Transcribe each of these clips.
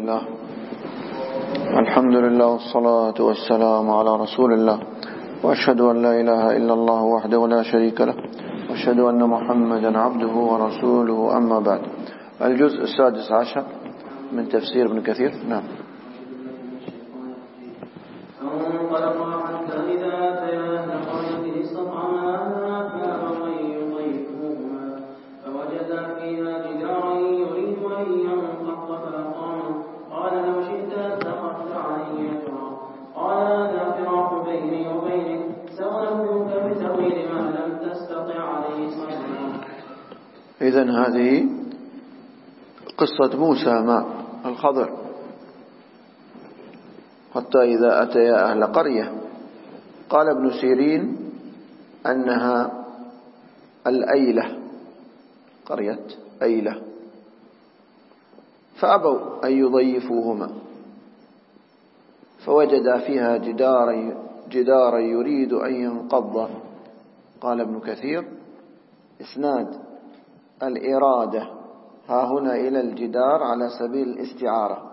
الله. الحمد لله والصلاة والسلام على رسول الله، وأشهد أن لا إله إلا الله وحده لا شريك له، وأشهد أن محمدا عبده ورسوله. أما بعد، الجزء 16 من تفسير ابن كثير. نعم. إذن هذه قصة موسى مع الخضر، حتى إذا أتيا أهل قرية قال ابن سيرين أنها الأيلة، قرية أيلة، فأبوا أن يضيفوهما، فوجدا فيها جدارا يريد أن ينقض. قال ابن كثير: إسناد الإرادة ها هنا إلى الجدار على سبيل الاستعارة.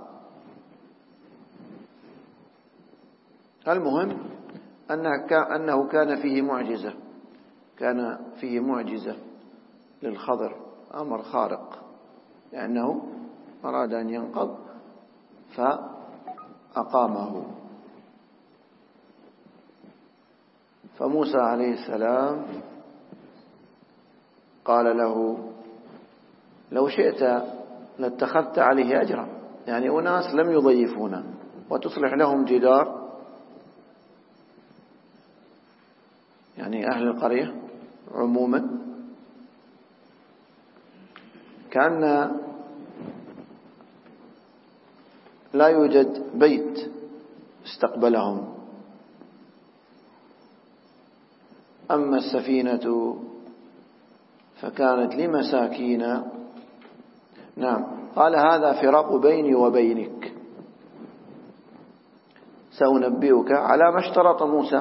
المهم أنه كان فيه معجزة للخضر، أمر خارق، لأنه أراد أن ينقض فأقامه. فموسى عليه السلام قال له: لو شئت لاتخذت عليه أجرا، يعني أناس لم يضيفونا وتصلح لهم جدار، يعني أهل القرية عموما، كأن لا يوجد بيت استقبلهم. أما السفينة فكانت لمساكين. نعم. قال: هذا فراق بيني وبينك، سأنبئك على ما اشترط موسى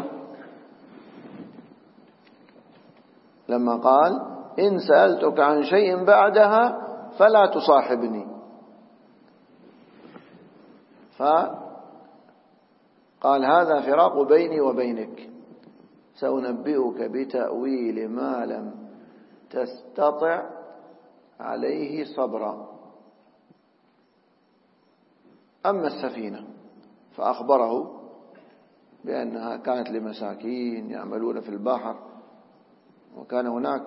لما قال: إن سألتك عن شيء بعدها فلا تصاحبني. فقال: هذا فراق بيني وبينك، سأنبئك بتأويل ما لم تستطع عليه صبرا. أما السفينة فأخبره بأنها كانت لمساكين يعملون في البحر، وكان هناك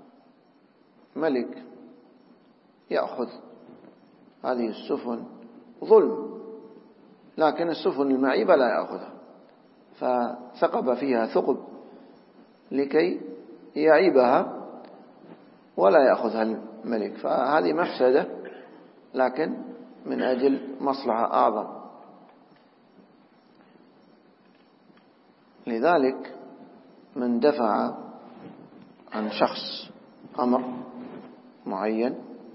ملك يأخذ هذه السفن ظلم، لكن السفن المعيبة لا يأخذها، فثقب فيها ثقب لكي يعيبها ولا يأخذها الملك. فهذه مفسدة، لكن من أجل مصلحة أعظم. لذلك من دفع عن شخص أمر معين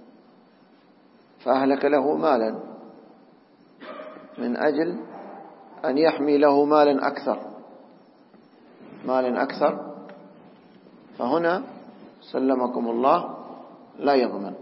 فأهلك له مالا من أجل أن يحمي له مالا أكثر، فهنا سلمكم الله لا يضمن.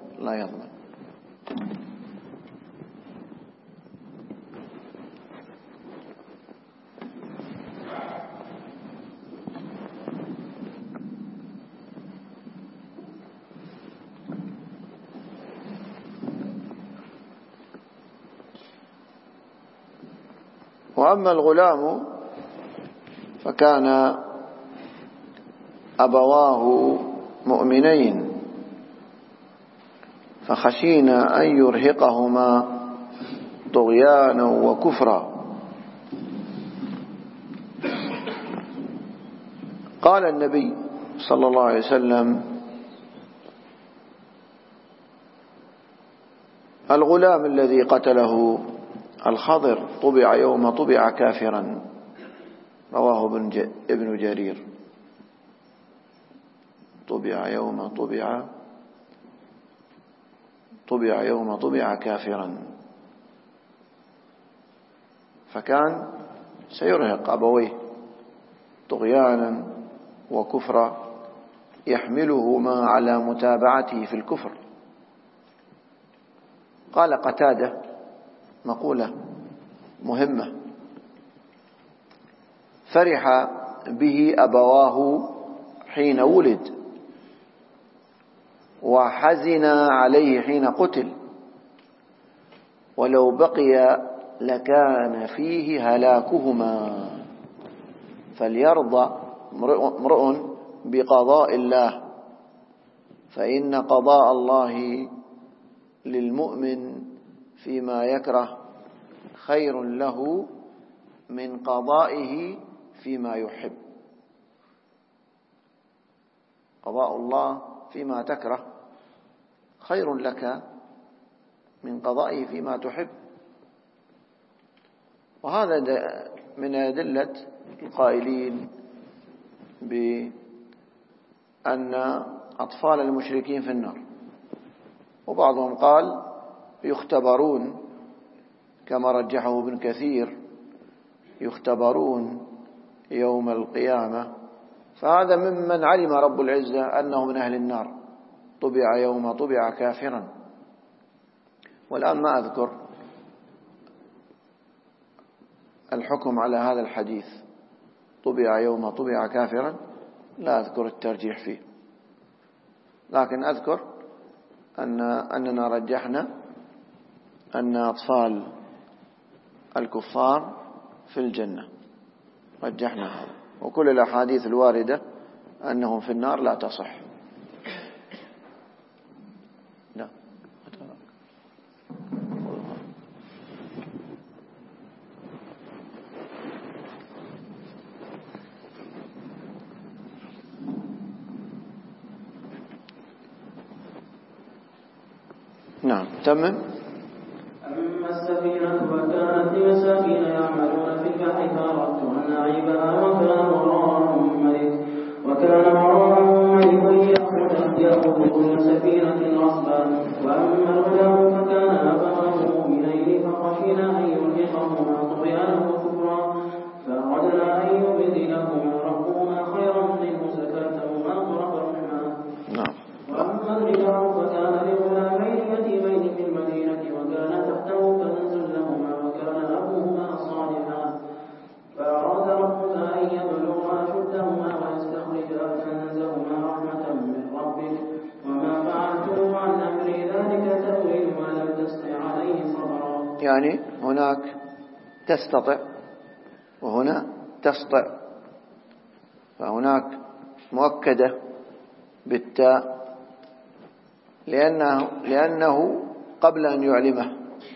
وأما الغلام فكان أبواه مؤمنين فخشينا أن يرهقهما طغيانا وكفرا. قال النبي صلى الله عليه وسلم: الغلام الذي قتله الخضر طبع يوم طبع كافرا. رواه ابن جرير. طبع يوم طبع كافرا، فكان سيرهق أبويه طغيانا وكفرا يحملهما على متابعته في الكفر. قال قتادة: مقولة مهمة: فرح به أبواه حين ولد، وحزن عليه حين قتل، ولو بقي لكان فيه هلاكهما. فليرضى امرؤ بقضاء الله، فإن قضاء الله للمؤمن فيما يكره خير له من قضائه فيما يحب. قضاء الله فيما تكره خير لك من قضائه فيما تحب. وهذا من أدلة القائلين بأن أطفال المشركين في النار. وبعضهم قال يختبرون، كما رجحه ابن كثير، يختبرون يوم القيامة. فهذا ممن علم رب العزة أنه من أهل النار، طبع يوم طبع كافرا. والآن ما أذكر الحكم على هذا الحديث، طبع يوم طبع كافرا، لا أذكر الترجيح فيه، لكن أذكر أننا رجحنا أن أطفال الكفار في الجنة، رجحنا هذا. وكل الأحاديث الواردة أنهم في النار لا تصح. لا. نعم، تمام. أما السفينة فكانت لمساكين يعملون في البحر فأردت أن أعيبها وكان وراءهم ملك يأخذ كل سفينة غصبا. وأما الغلام فكان أبواه مؤمنين فخشينا أن يرهقهما طغيانا وكفرا فأردنا أن يبدلهما ربهما خيرا منه زكاة وأقرب رحما. وأما الغلام فكان لغلامين يتيمين في المدينة وكان تحته كنز لهما وكان أبوهما صالحا فأراد ربنا أن يبلغا أشدهما ويستخرجا كنزهما رحمة من ربك وما فعلته عن أمري ذلك تأويل ما لم تستطع عليه صبرا. يعني هناك تستطع وهنا تسطع، فهناك مؤكدة بالتاء لأنه قبل أن يعلمه،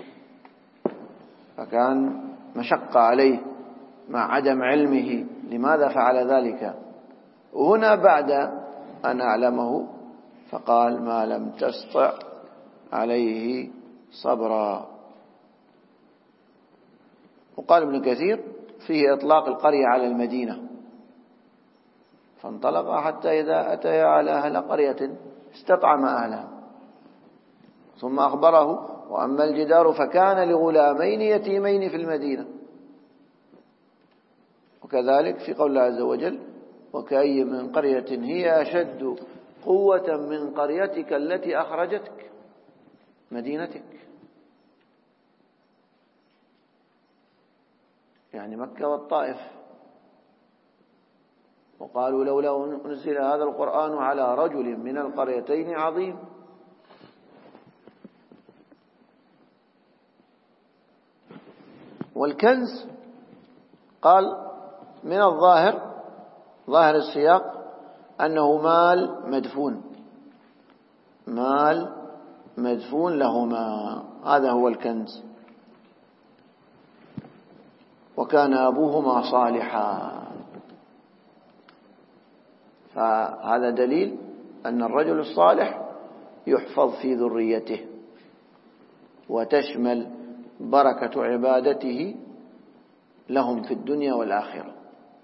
فكان مشقة عليه مع عدم علمه لماذا فعل ذلك. وهنا بعد أن أعلمه فقال ما لم تستطع عليه صبرا. وقال ابن كثير فيه إطلاق القرية على المدينة، فانطلق حتى إذا أتيا على أهل قرية استطعم أهلها ثم أخبره. وأما الجدار فكان لغلامين يتيمين في المدينة. وكذلك في قول الله عز وجل وكأي من قرية هي أشد قوة من قريتك التي أخرجتك مدينتك، يعني مكة والطائف. وقالوا لولا نزل هذا القرآن على رجل من القريتين عظيم. والكنز قال من الظاهر، ظاهر السياق أنه مال مدفون لهما، هذا هو الكنز. وكان أبوهما صالحا، فهذا دليل أن الرجل الصالح يحفظ في ذريته، وتشمل بركة عبادته لهم في الدنيا والآخرة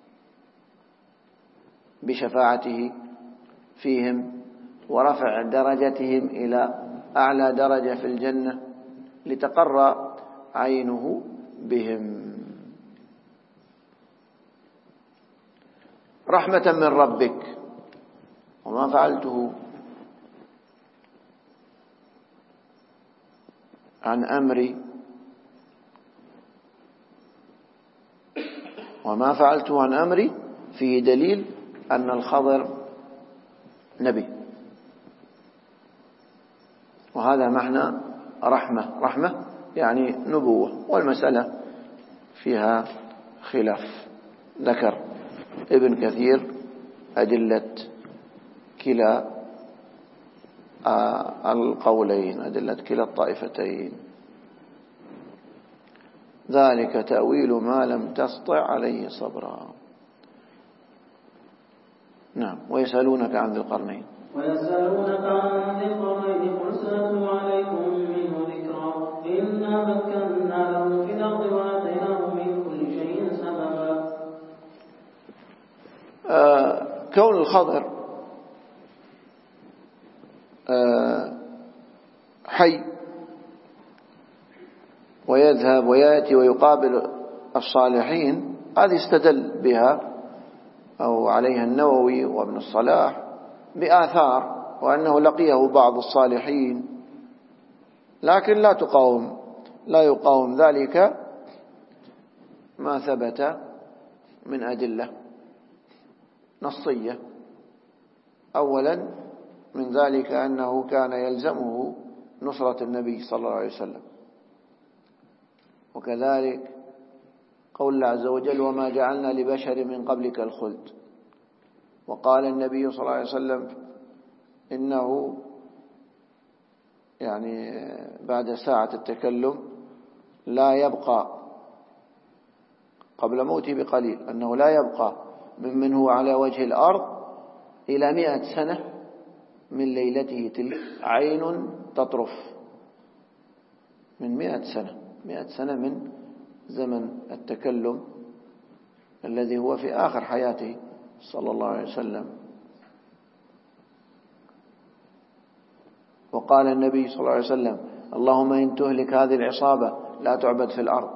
بشفاعته فيهم ورفع درجتهم إلى أعلى درجة في الجنة لتقر عينه بهم. رحمة من ربك وما فعلته عن أمري وما فعلته عن أمري فيه دليل أن الخضر نبي، وهذا معنى رحمة يعني نبوة. والمسألة فيها خلاف. ذكر ابن كثير أدلة كلا القولين، أدلة كلا الطائفتين. ذلك تأويل ما لم تسطع عليه صبرا. نعم. ويسألونك عن ذي القرنين قل سأتلو عليكم منه ذكرا إنا مكنا له في الأرض وآتيناه من كل شيء سببا. كون الخضر حي ويذهب ويأتي ويقابل الصالحين، هذه استدل بها أو عليها النووي وابن الصلاح بآثار، وأنه لقيه بعض الصالحين، لكن لا يقاوم ذلك ما ثبت من أدلة نصية. أولا من ذلك أنه كان يلزمه نصرة النبي صلى الله عليه وسلم، وكذلك قول الله عز وجل وما جعلنا لبشر من قبلك الخلد. وقال النبي صلى الله عليه وسلم إنه يعني بعد ساعة التكلم لا يبقى قبل موته بقليل، أنه لا يبقى ممن هو على وجه الأرض إلى 100 سنة من ليلته تلك عين تطرف، من 100 سنة من زمن التكلم الذي هو في آخر حياته صلى الله عليه وسلم. وقال النبي صلى الله عليه وسلم اللهم إن تهلك هذه العصابة لا تعبد في الأرض.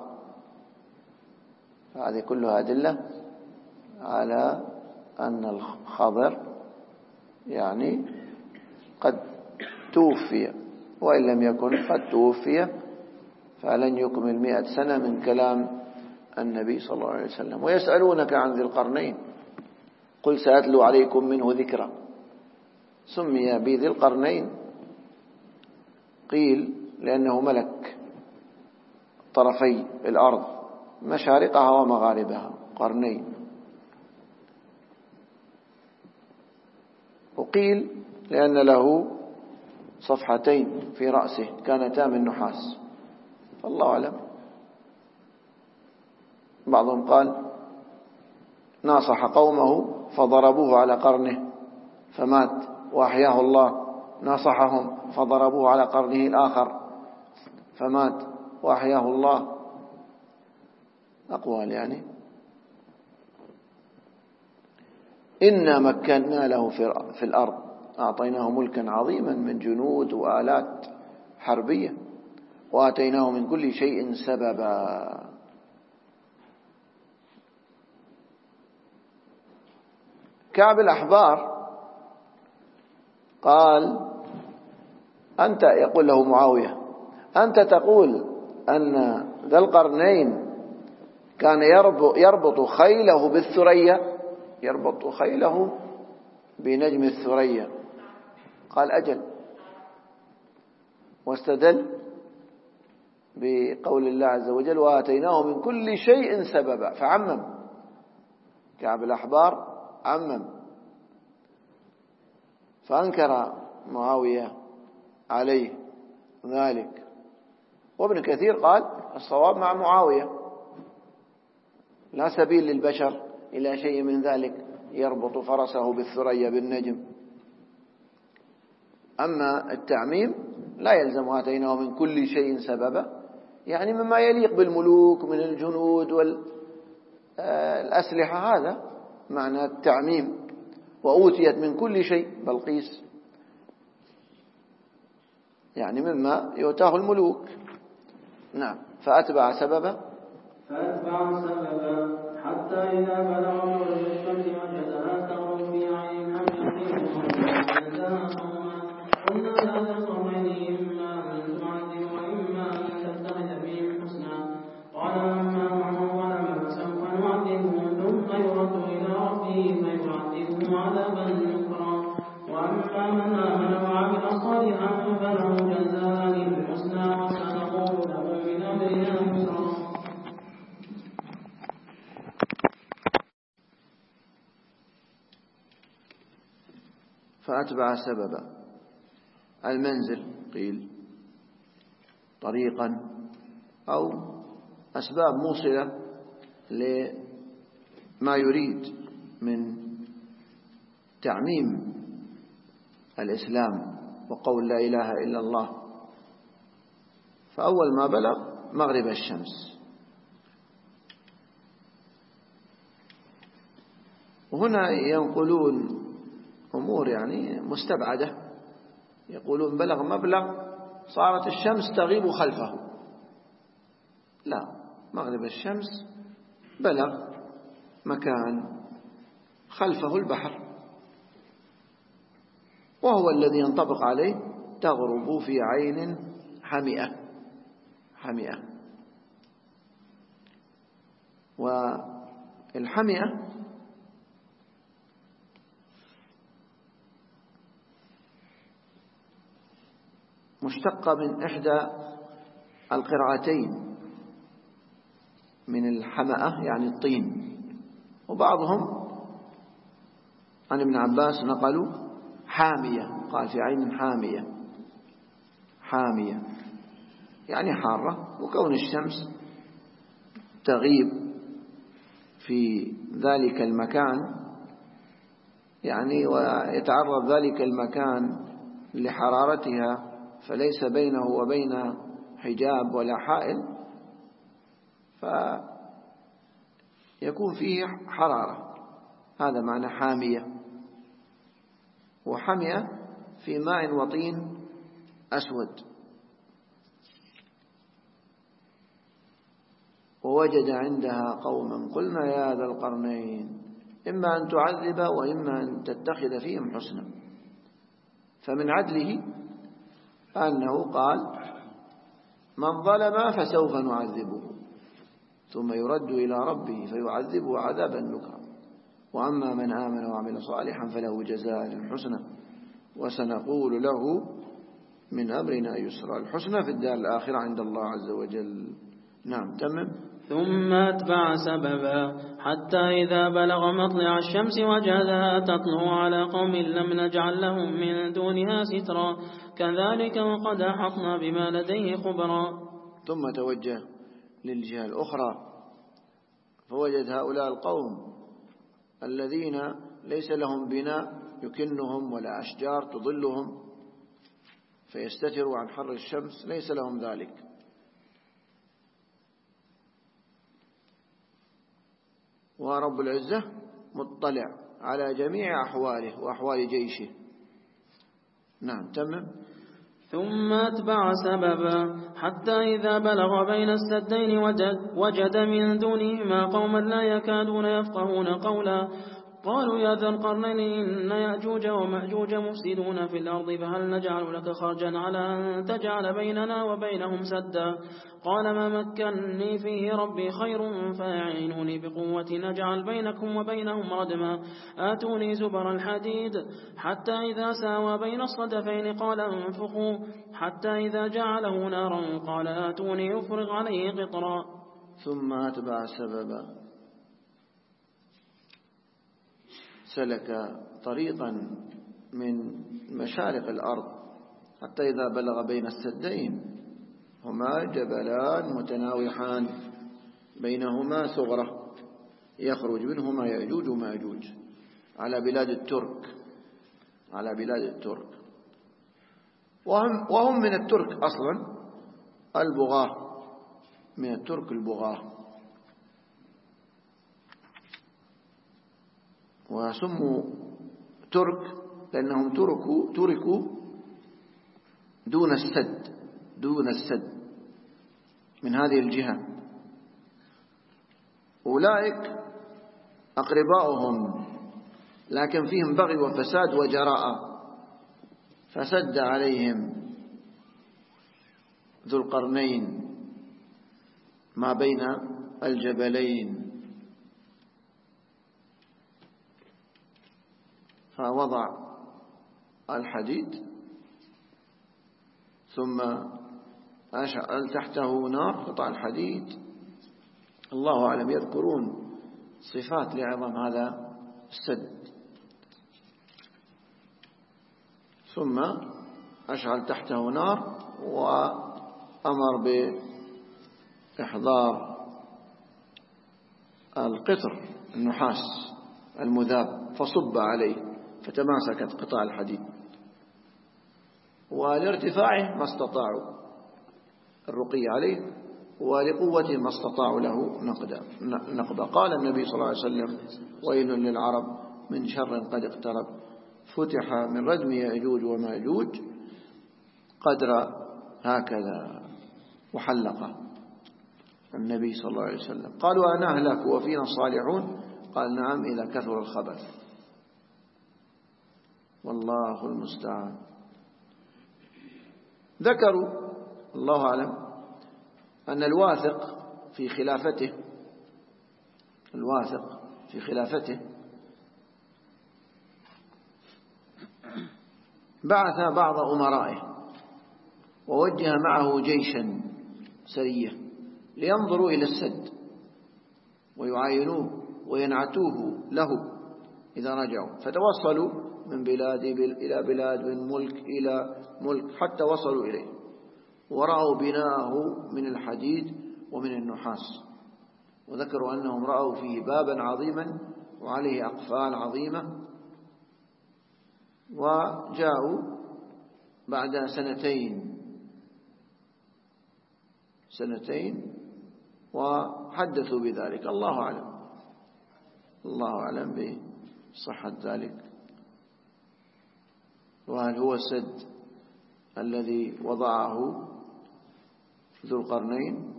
هذه كلها أدلة على أن الخضر يعني قد توفي، وإن لم يكن قد توفي فلن يكمل 100 سنة من كلام النبي صلى الله عليه وسلم. ويسألونك عن ذي القرنين قل سأتلو عليكم منه ذكرا. سمي بذي القرنين قيل لأنه ملك طرفي الأرض مشارقها ومغاربها، قرنين. وقيل لأن له صفحتين في رأسه كانتا من نحاس، فالله أعلم. بعضهم قال ناصح قومه فضربوه على قرنه فمات وأحياه الله، ناصحهم فضربوه على قرنه الآخر فمات وأحياه الله. أقوال يعني. إنا مكنا له في الأرض أعطيناه ملكا عظيما من جنود وآلات حربية وآتيناه من كل شيء سببا. كعب الأحبار قال أنت، يقول له معاوية أنت تقول أن ذا القرنين كان يربط خيله بالثريا، يربط خيله بنجم الثريا. قال أجل، واستدل بقول الله عز وجل وآتيناه من كل شيء سببا، فعمم. كعب الأحبار عمم، فأنكر معاوية عليه ذلك. وابن كثير قال الصواب مع معاوية، لا سبيل للبشر إلى شيء من ذلك يربط فرسه بالثريا بالنجم. أما التعميم لا يلزم آتيناه من كل شيء سببا، يعني مما يليق بالملوك من الجنود والأسلحة، هذا معنى التعميم. وأوتيت من كل شيء بلقيس، يعني مما يؤتاه الملوك. نعم. فأتبع سببا حتى إذا بلغ مغرب الشمس وجدها تغرب في عين حمية وجدها قوما قلنا لا تقرني إما أن تعذب وإما أن تتخذ بهم حسنا قال أما من ظلم فسوف نعذبه فأتبع سببا. المنزل قيل طريقا أو أسباب موصلة لما يريد من تعميم الإسلام وقول لا إله إلا الله. فأول ما بلغ مغرب الشمس. وهنا ينقلون أمور يعني مستبعدة، يقولون بلغ مبلغ صارت الشمس تغيب خلفه. لا، مغرب الشمس بلغ مكان خلفه البحر، وهو الذي ينطبق عليه تغرب في عين حمئة. والحمئة مشتقة من إحدى القراءتين من الحمأة يعني الطين، وبعضهم عن ابن عباس نقلوا حامية، قال في عين حامية يعني حارة. وكون الشمس تغيب في ذلك المكان يعني ويتعرض ذلك المكان لحرارتها، فليس بينه وبين حجاب ولا حائل، فيكون فيه حرارة. هذا معنى حامية. وحمئة في ماء وطين أسود. ووجد عندها قوما قلنا يا ذا القرنين إما أن تعذب وإما أن تتخذ فيهم حسنا. فمن عدله أنه قال من ظلم فسوف نعذبه ثم يرد إلى ربه فيعذبه عذابا نكرا، وأما من آمن وعمل صالحا فله جزاء الحسنى وسنقول له من أمرنا يسرا. الحسنى في الدار الآخرة عند الله عز وجل. نعم تمام. ثم أتبع سببا حتى إذا بلغ مطلع الشمس وجدها تطلع على قوم لم نجعل لهم من دونها سترا كذلك وقد أحطنا بما لديه خبرا. ثم توجه للجهة الأخرى فوجد هؤلاء القوم الذين ليس لهم بناء يكنهم ولا أشجار تظلهم فيستتروا عن حر الشمس، ليس لهم ذلك. ورب العزة مطلع على جميع أحواله وأحوال جيشه. نعم تمام. ثم أتبع سببا حتى إذا بلغ بين السدين وجد من دونهما قوما لا يكادون يفقهون قولا قالوا يا ذا القرنين إن يأجوج ومأجوج مفسدون في الأرض فهل نجعل لك خرجا على أن تجعل بيننا وبينهم سدا قال ما مكنني فيه ربي خير فيعينوني بقوة نجعل بينكم وبينهم ردما آتوني زبر الحديد حتى إذا ساوى بين الصدفين قال انفخوا حتى إذا جعله نارا قال آتوني أفرغ عليه قطرا. ثم أتبع سببا سلك طريقا من مشارق الأرض حتى إذا بلغ بين السدين هما جبلان متناوحان بينهما ثغرة يخرج منهما يأجوج ومأجوج على بلاد الترك وهم من الترك أصلا البغاة، من الترك البغاة. وسموا ترك لأنهم تركوا دون السد من هذه الجهة. أولئك أقرباؤهم لكن فيهم بغي وفساد وجراءة، فسد عليهم ذو القرنين ما بين الجبلين، فوضع الحديد ثم أشعل تحته نار قطع الحديد. الله أعلم يذكرون صفات لعظم هذا السد. ثم أشعل تحته نار وأمر بإحضار القطر النحاس المذاب فصب عليه فتماسكت قطع الحديد، ولارتفاعه ما استطاعوا الرقي عليه، ولقوته ما استطاعوا له نقبا. قال النبي صلى الله عليه وسلم: ويل للعرب من شر قد اقترب، فتح من ردم يأجوج ومأجوج قدر هكذا، وحلق النبي صلى الله عليه وسلم. قالوا: أنهلك وفينا الصالحون؟ قال: نعم، إذا كثر الخبث. والله المستعان. ذكروا الله أعلم أن الواثق في خلافته بعث بعض أمرائه ووجه معه جيشا سرية لينظروا إلى السد ويعاينوه وينعتوه له إذا رجعوا، فتوصلوا من بلاد إلى بلاد، من ملك إلى ملك، حتى وصلوا إليه ورأوا بناءه من الحديد ومن النحاس. وذكروا أنهم رأوا فيه بابا عظيما وعليه أقفال عظيمة. وجاءوا بعد سنتين وحدثوا بذلك. الله أعلم بصحة ذلك، وهل هو السد الذي وضعه ذو القرنين؟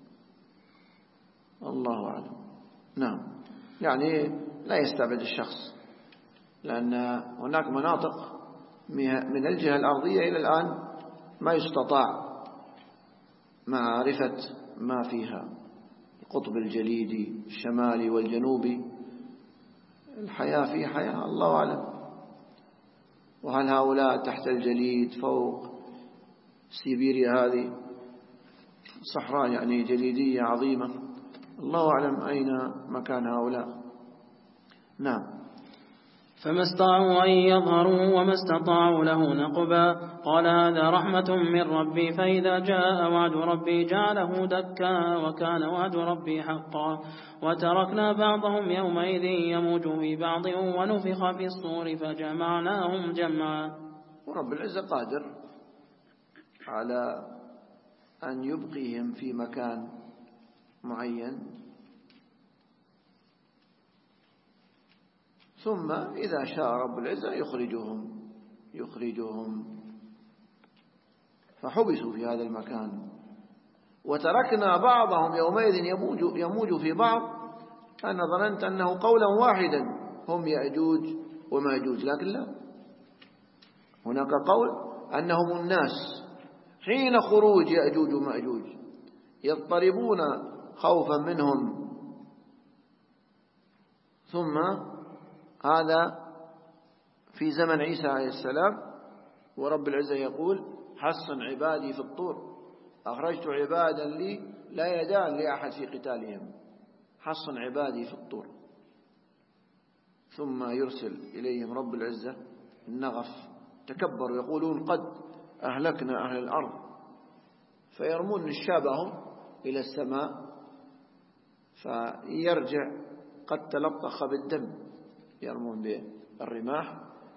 الله أعلم. نعم، يعني لا يستبعد الشخص، لأن هناك مناطق من الجهة الأرضية إلى الآن ما يستطاع معرفة ما فيها، القطب الجليدي الشمالي والجنوبي، الحياة فيه حياة، الله أعلم. وهل هؤلاء تحت الجليد فوق سيبيريا، هذه صحراء يعني جليدية عظيمة، الله أعلم أين مكان هؤلاء. نعم. فما استطاعوا أن يظهروا وما استطاعوا له نقبا. قال: هذا رحمة من ربي، فإذا جاء وعد ربي جعله دكا، وكان وعد ربي حقا. وتركنا بعضهم يومئذ يموج في بعض، ونفخ في الصور فجمعناهم جمعا. ورب العزة قادر على أن يبقيهم في مكان معين، ثم إذا شاء رب العزة يخرجهم فحبسوا في هذا المكان. وتركنا بعضهم يومئذ يموج في بعض. أنا ظننت أنه قولا واحدا هم يأجوج وماجوج، لكن لا، هناك قول أنهم الناس حين خروج يأجوج وماجوج يضطربون خوفا منهم. ثم هذا في زمن عيسى عليه السلام، ورب العزة يقول: حصن عبادي في الطور، أخرجت عبادا لي لا يدان لأحد في قتالهم، حصن عبادي في الطور. ثم يرسل إليهم رب العزة النغف، تكبروا يقولون: قد أهلكنا أهل الأرض، فيرمون نشابهم إلى السماء، فيرجع قد تلطخ بالدم، يرمون بالرماح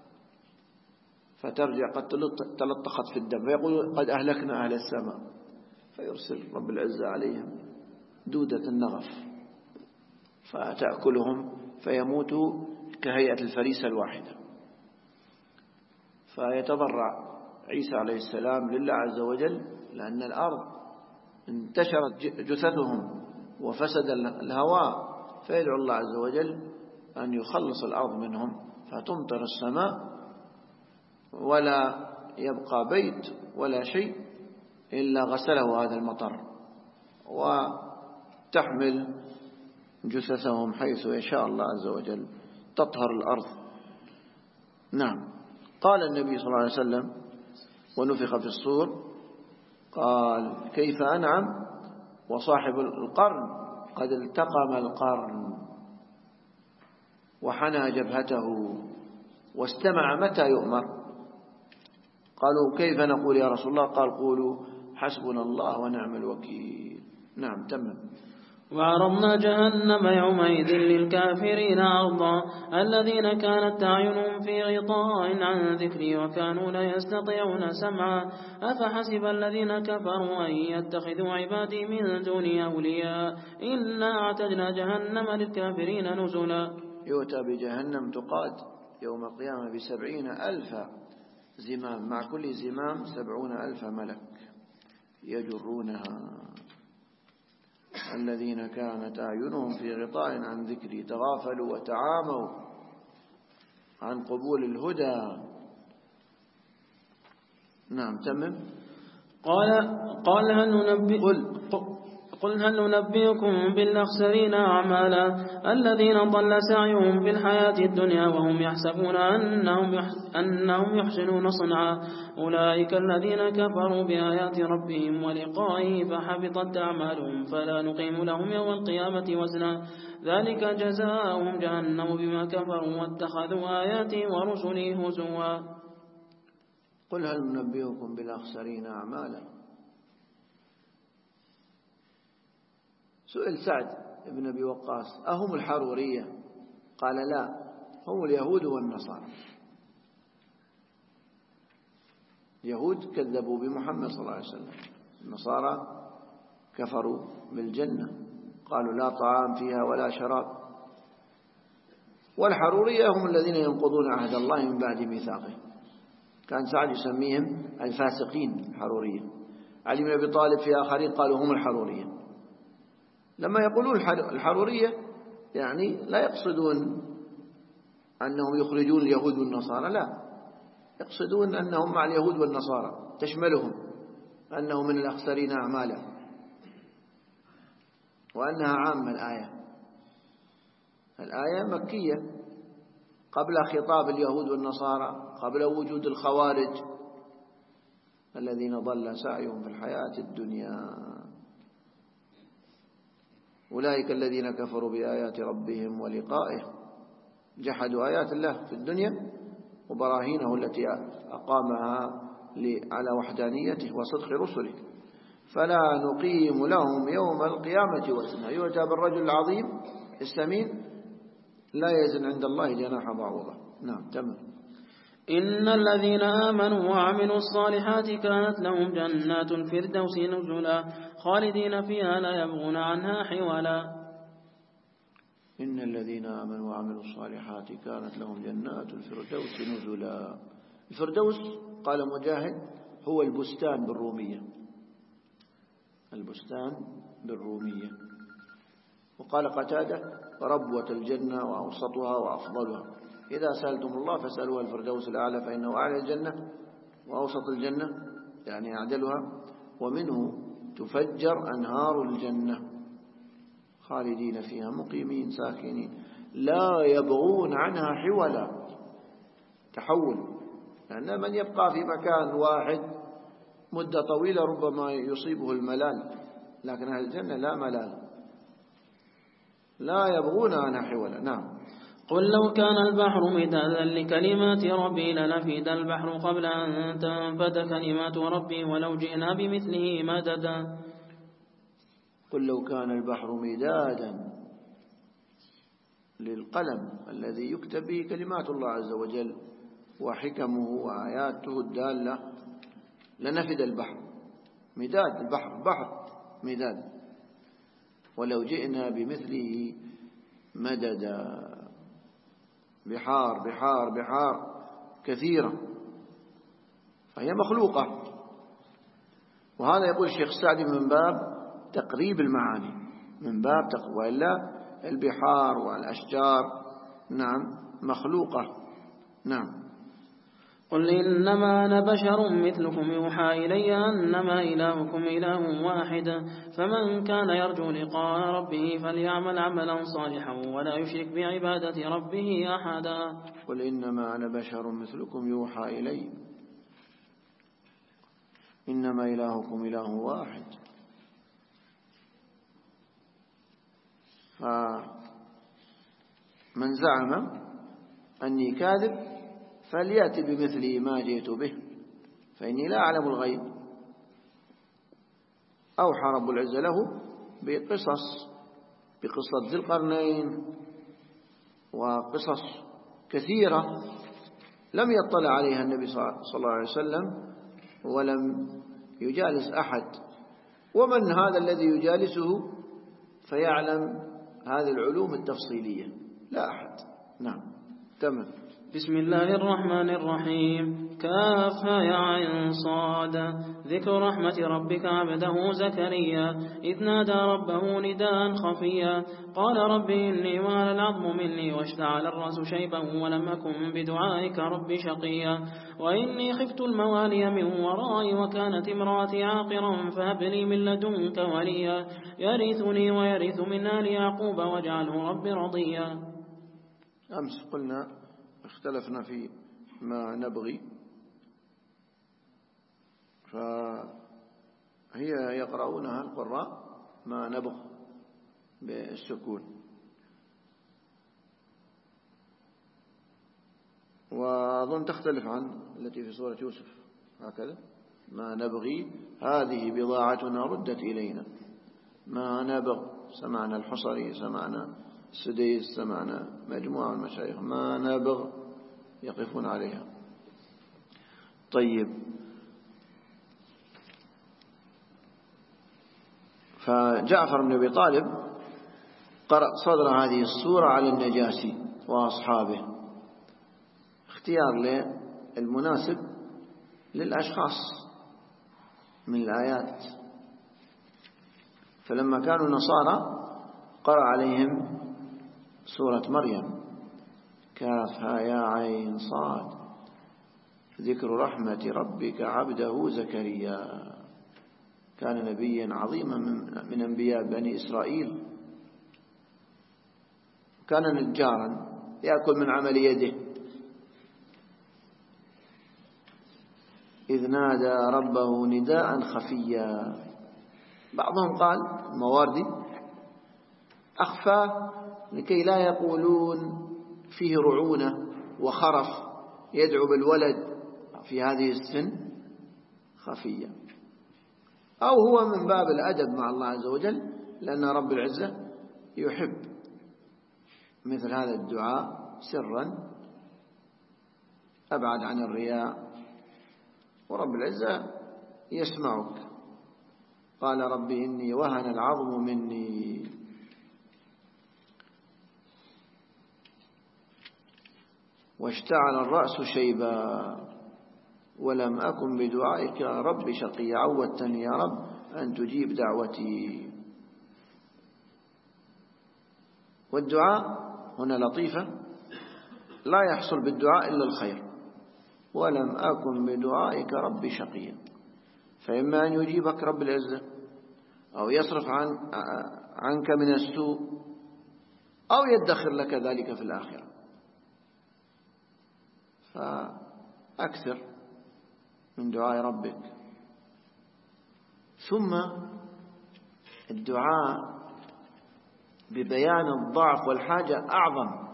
فترجع قد تلطخت في الدم، فيقول: قد أهلكنا أهل السماء، فيرسل رب العزة عليهم دودة النغف فتأكلهم فيموتوا كهيئة الفريسة الواحدة. فيتضرع عيسى عليه السلام لله عز وجل، لأن الأرض انتشرت جثثهم وفسد الهواء، فيدعو الله عز وجل أن يخلص الأرض منهم، فتمطر السماء ولا يبقى بيت ولا شيء إلا غسله هذا المطر، وتحمل جثثهم حيث يشاء الله عز وجل، تطهر الأرض. نعم. قال النبي صلى الله عليه وسلم: ونفخ في الصور، قال: كيف أنعم وصاحب القرن قد التقم القرن وحنى جبهته واستمع متى يؤمر. قالوا كيف نقول يا رسول الله؟ قال قولوا حسبنا الله ونعم الوكيل. نعم تمام. وعرضنا جهنم يومئذ للكافرين عرضا الذين كانت أعينهم في غطاء عن ذكري وكانوا لا يستطيعون سمعا أفحسب الذين كفروا أن يتخذوا عبادي من دوني أولياء إنا أعتدنا جهنم للكافرين نزلا. يؤتى بجهنم تقاد يوم القيامة ب70,000 زمام، مع كل زمام 70,000 ملك يجرونها. الذين كانت أعينهم في غطاء عن ذكري تغافلوا وتعاموا عن قبول الهدى. نعم تمام. قل هل ننبئكم بالأخسرين أعمالا الذين ضل سعيهم في الحياة الدنيا وهم يحسبون أنهم يحسنون صنعا أولئك الذين كفروا بآيات ربهم ولقائه فحبطت أعمالهم فلا نقيم لهم يوم القيامة وزنا ذلك جزاؤهم جهنم بما كفروا واتخذوا آياتي ورسلي هزوا. قل هل ننبئكم بالأخسرين أعمالا. سئل سعد بن أبي وقاص أهم الحرورية؟ قال لا، هم اليهود والنصارى. اليهود كذبوا بمحمد صلى الله عليه وسلم، النصارى كفروا بالجنة قالوا لا طعام فيها ولا شراب. والحرورية هم الذين ينقضون عهد الله من بعد ميثاقه. كان سعد يسميهم الفاسقين الحرورية. علي بن أبي طالب في آخرين قالوا هم الحرورية. لما يقولون الحرورية يعني لا يقصدون أنهم يخرجون اليهود والنصارى، لا، يقصدون أنهم مع اليهود والنصارى، تشملهم، أنهم من الأخسرين أعمالا، وأنها عامة. الآية مكية قبل خطاب اليهود والنصارى، قبل وجود الخوارج الذين ضل سعيهم في الحياة الدنيا. أولئك الذين كفروا بآيات ربهم ولقائه، جحدوا آيات الله في الدنيا وبراهينه التي أقامها على وحدانيته وصدق رسله، فلا نقيم لهم يوم القيامة وزنا. يؤتى بالرجل العظيم السمين لا يزن عند الله جناح بعوضة. نعم تمام. إن الذين آمنوا وعملوا الصالحات كانت لهم جنات الفردوس نزلا خالدين فيها لا يبغون عنها حولا. إن الذين آمنوا وعملوا الصالحات كانت لهم جنات الفردوس نزلا. الفردوس قال مجاهد هو البستان بالرومية، البستان بالرومية. وقال قتادة ربوة الجنة وأوسطها وأفضلها. إذا سألتم الله فاسألوها الفردوس الأعلى فإنه أعلى الجنة وأوسط الجنة يعني أعدلها، ومنه تفجر أنهار الجنة خالدين فيها مقيمين ساكنين لا يبغون عنها حولا. تحول، لأن من يبقى في مكان واحد مدة طويلة ربما يصيبه الملال، لكن أهل الجنة لا ملال، لا يبغون عنها حولا. نعم. قل لو كان البحر مدادا لكلمات ربي لنفد البحر قبل أن تنفد كلمات ربي ولو جئنا بمثله مددا. قل لو كان البحر مدادا للقلم الذي يكتب به كلمات الله عز وجل وحكمه وآياته الدالة لنفد البحر. مداد البحر، بحر مداد. ولو جئنا بمثله مددا. بحار بحار بحار كثيرة، فهي مخلوقة. وهذا يقول الشيخ السعدي من باب تقريب المعاني، من باب وإلا البحار والأشجار نعم مخلوقة. نعم. قل إنما أنا بشر مثلكم يوحى إلي أنما إلهكم إله واحد فمن كان يرجو لقاء ربه فليعمل عملا صالحا ولا يشرك بعبادة ربه أحدا. قل إنما أنا بشر مثلكم يوحى إلي إنما إلهكم إله واحد. فمن زعم أني كاذب فليأتي بمثله ما جئت به فإني لا أعلم الغيب. أوحى رب العزة له بقصة ذي القرنين وقصص كثيرة لم يطلع عليها النبي صلى الله عليه وسلم ولم يجالس أحد. ومن هذا الذي يجالسه فيعلم هذه العلوم التفصيلية؟ لا أحد. نعم تمام. بسم الله الرحمن الرحيم. كافها يا عين صاد. ذكر رحمة ربك عبده زكريا إذ نادى ربه نداء خفيا قال رب إني وهن العظم مني واشتعل الرأس شيبا ولم أكن بدعائك رب شقيا وإني خفت الموالي من ورائي وكانت امرأتي عاقرا فهب لي من لدنك وليا يرثني ويرث من آل يعقوب واجعله رب رضيا. أمس قلنا اختلفنا في ما نبغي، فهي يقرؤونها القراء ما نبغ بالسكون، وأظن تختلف عن التي في سورة يوسف هكذا: ما نبغي هذه بضاعتنا ردت إلينا. ما نبغ سمعنا الحصري، سمعنا السديس، سمعنا مجموعة من المشايخ ما نبغ يقفون عليها. طيب، فجعفر بن أبي طالب قرأ صدر هذه السورة على النجاشي وأصحابه اختيار للمناسب للأشخاص من الآيات. فلما كانوا نصارى قرأ عليهم سورة مريم: كافها يا عين صاد ذكر رحمة ربك عبده زكريا. كان نبيا عظيما من أنبياء بني إسرائيل، كان نجارا يأكل من عمل يده. إذ نادى ربه نداء خفيا. بعضهم قال مواردي أخفى لكي لا يقولون فيه رعونة وخرف يدعو بالولد في هذه السن خفية، أو هو من باب الأدب مع الله عز وجل، لأن رب العزة يحب مثل هذا الدعاء سرا أبعد عن الرياء، ورب العزة يسمعك. قال رب إني وهن العظم مني واشتعل الرأس شيبا ولم أكن بدعائك رب شقيا. عودتني يا رب أن تجيب دعوتي. والدعاء هنا لطيفة، لا يحصل بالدعاء إلا الخير. ولم أكن بدعائك رب شقيا، فإما أن يجيبك رب العزة أو يصرف عنك من السوء أو يدخر لك ذلك في الآخرة. فأكثر من دعاء ربك. ثم الدعاء ببيان الضعف والحاجة أعظم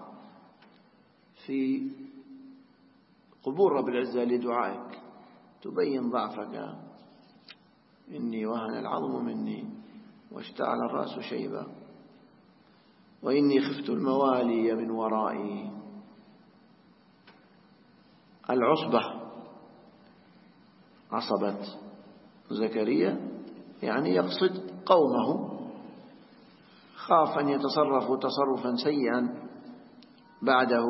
في قبول رب العزة لدعائك، تبين ضعفك. إني وهن العظم مني واشتعل الرأس شيبا وإني خفت الموالي من ورائي. العصبة عصبة زكريا يعني يقصد قومه، خاف أن يتصرفوا تصرفا سيئا بعده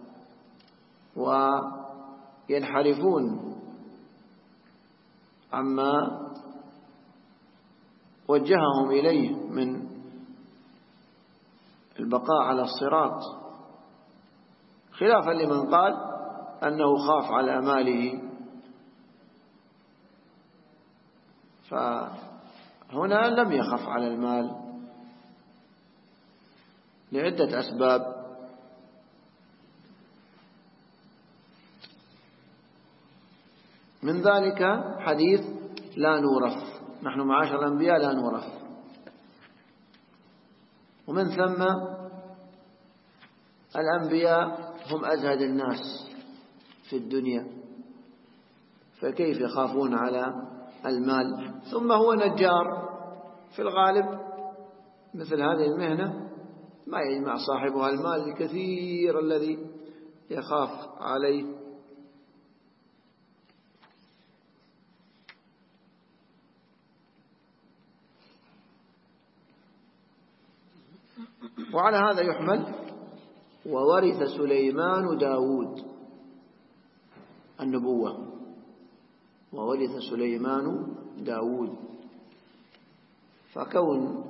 وينحرفون عما وجههم إليه من البقاء على الصراط، خلافا لمن قال أنه خاف على ماله. فهنا لم يخف على المال لعدة أسباب. من ذلك حديث لا نورث، نحن معاشر الأنبياء لا نورث. ومن ثم الأنبياء هم أزهد الناس في الدنيا، فكيف يخافون على المال؟ ثم هو نجار في الغالب، مثل هذه المهنة ما يجمع صاحبها المال الكثير الذي يخاف عليه. وعلى هذا يحمل وورث سليمان داود النبوة، وورث سليمان داود. فكون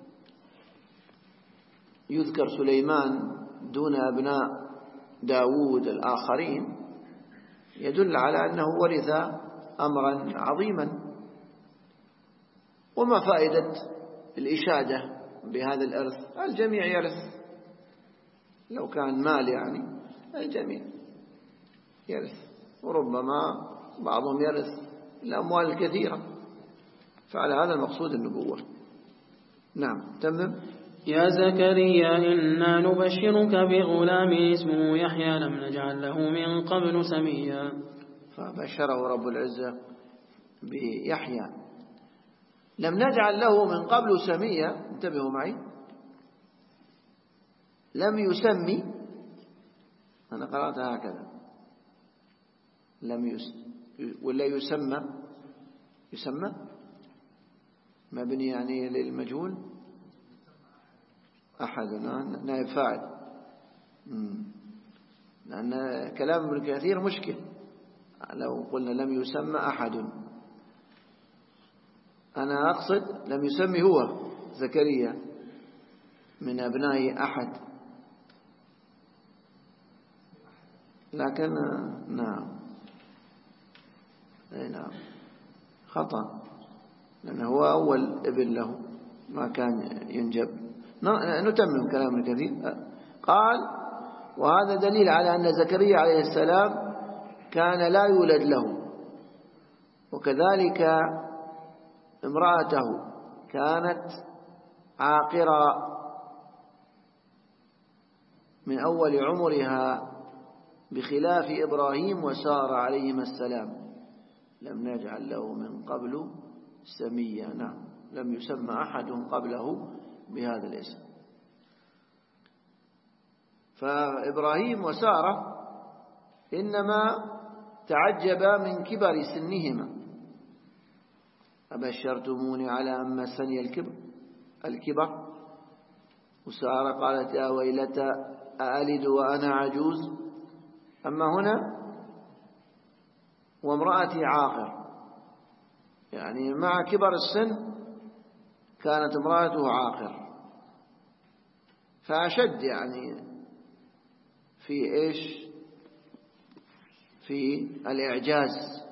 يذكر سليمان دون أبناء داود الآخرين يدل على أنه ورث أمرا عظيما. وما فائدة الإشادة بهذا الإرث؟ الجميع يرث، لو كان مال يعني الجميع يرث، وربما بعضهم يرث الأموال الكثيرة. فعلى هذا المقصود النبوة. نعم تمم. يا زكريا إنا نبشرك بغلام اسمه يحيى لم نجعل له من قبل سميا. فبشره رب العزة بيحيى لم نجعل له من قبل سميا. انتبهوا معي، لم يسمي، أنا قرأتها هكذا، ولا يسمى مبني يعني للمجهول، أحد نائب فاعل، لأن كلام ابن كثير مشكل لو قلنا لم يسمى أحد. أنا أقصد لم يسمي هو زكريا من أبناء أحد، لكن نعم خطأ، لأنه هو أول ابن له ما كان ينجب. نتمم كلام ابن كثير. قال وهذا دليل على أن زكريا عليه السلام كان لا يولد له، وكذلك امرأته كانت عاقرة من أول عمرها، بخلاف إبراهيم وسارة عليهما السلام لم نجعل له من قبل سميا. نعم لم يسمى أحد قبله بهذا الاسم. فإبراهيم وسارة إنما تعجبا من كبر سنهما، أبشرتموني على أن مسني الكبر. وسارة قالت يا ويلتى أألد وأنا عجوز. أما هنا وامرأتي عاقر، يعني مع كبر السن كانت امرأته عاقر، فأشد يعني في إيش؟ في الإعجاز،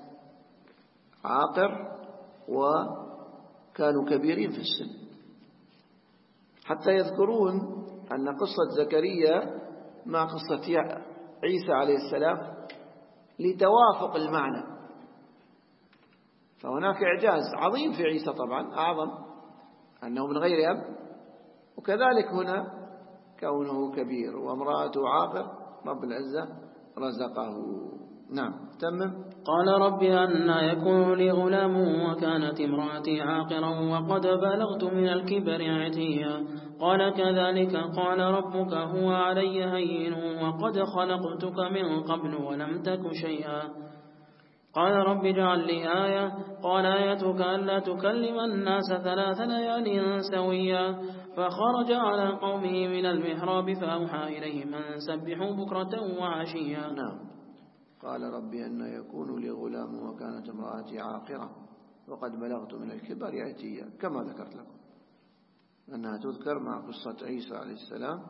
عاقر وكانوا كبيرين في السن، حتى يذكرون أن قصة زكريا مع قصة عيسى عليه السلام لتوافق المعنى، فهناك إعجاز عظيم في عيسى طبعا، أعظم أنه من غير أب، وكذلك هنا كونه كبير وامرأته عاقر رب العزة رزقه. نعم تمم. قال رب أنى يكون لي غلام وكانت امرأتي عاقرا وقد بلغت من الكبر عتيا. قال كذلك قال ربك هو علي هين وقد خلقتك من قبل ولم تك شيئا. قال رب اجعل لي آية. قال آيتك ألا تكلم الناس 3 ليال سويا. فخرج على قومه من المحراب فأوحى إليهم أن سبحوا بكرة وعشيا. نعم. قال ربي أن يكون لي غلام وكانت امرأتي عاقرة وقد بلغت من الكبر عتيا، كما ذكرت لكم أنها تذكر مع قصة عيسى عليه السلام.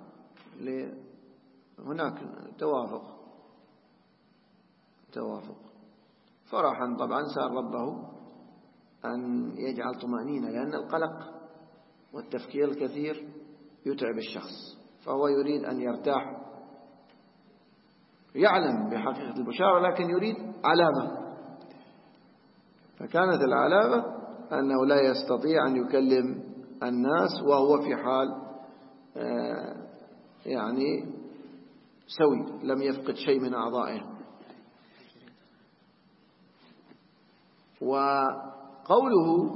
هناك توافق. فرحا طبعا سأل ربه أن يجعل طمأنينة، لأن القلق والتفكير الكثير يتعب الشخص، فهو يريد أن يرتاح، يعلم بحقيقة البشارة لكن يريد علامة. فكانت العلامة أنه لا يستطيع أن يكلم الناس وهو في حال يعني سوي، لم يفقد شيء من أعضائه. وقوله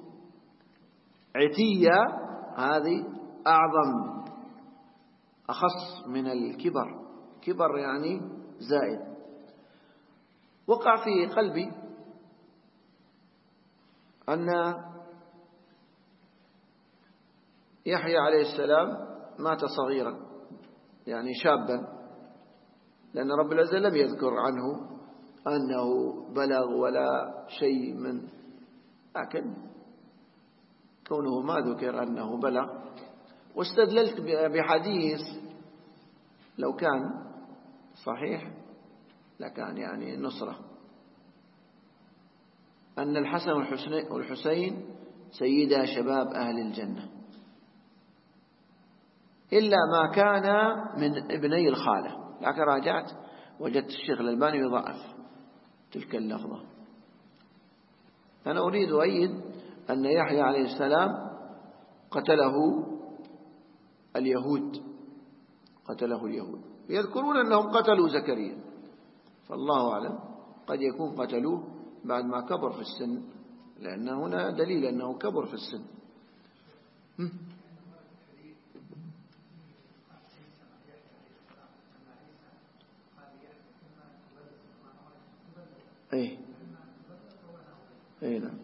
عتية هذه أعظم أخص من الكبر، كبر يعني زائد. وقع في قلبي أن يحيى عليه السلام مات صغيرا يعني شابا، لأن رب العزة لم يذكر عنه أنه بلغ ولا شيء من، لكن كونه ما ذكر أنه بلغ. واستدللت بحديث لو كان صحيح لكان يعني نصرة، أن الحسن والحسين سيدا شباب أهل الجنة إلا ما كان من ابني الخالة. لكن راجعت وجدت الشيخ الألباني يضعف تلك اللفظة. أنا أريد أؤيد أن يحيى عليه السلام قتله اليهود، يذكرون أنهم قتلوا زكريا، فالله أعلم قد يكون قتلوه بعد ما كبر في السن، لأن هنا دليل أنه كبر في السن. أي نعم.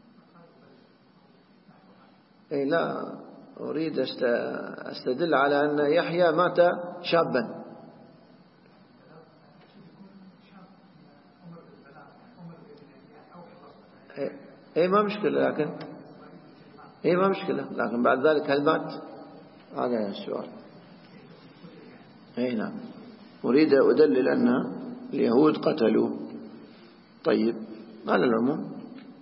لا أريد أستدل على أن يحيى مات شابا. ما مشكلة، لكن بعد ذلك هل مات؟ هذا السؤال. نعم. أريد أدلل أن اليهود قتلوا. طيب، على العموم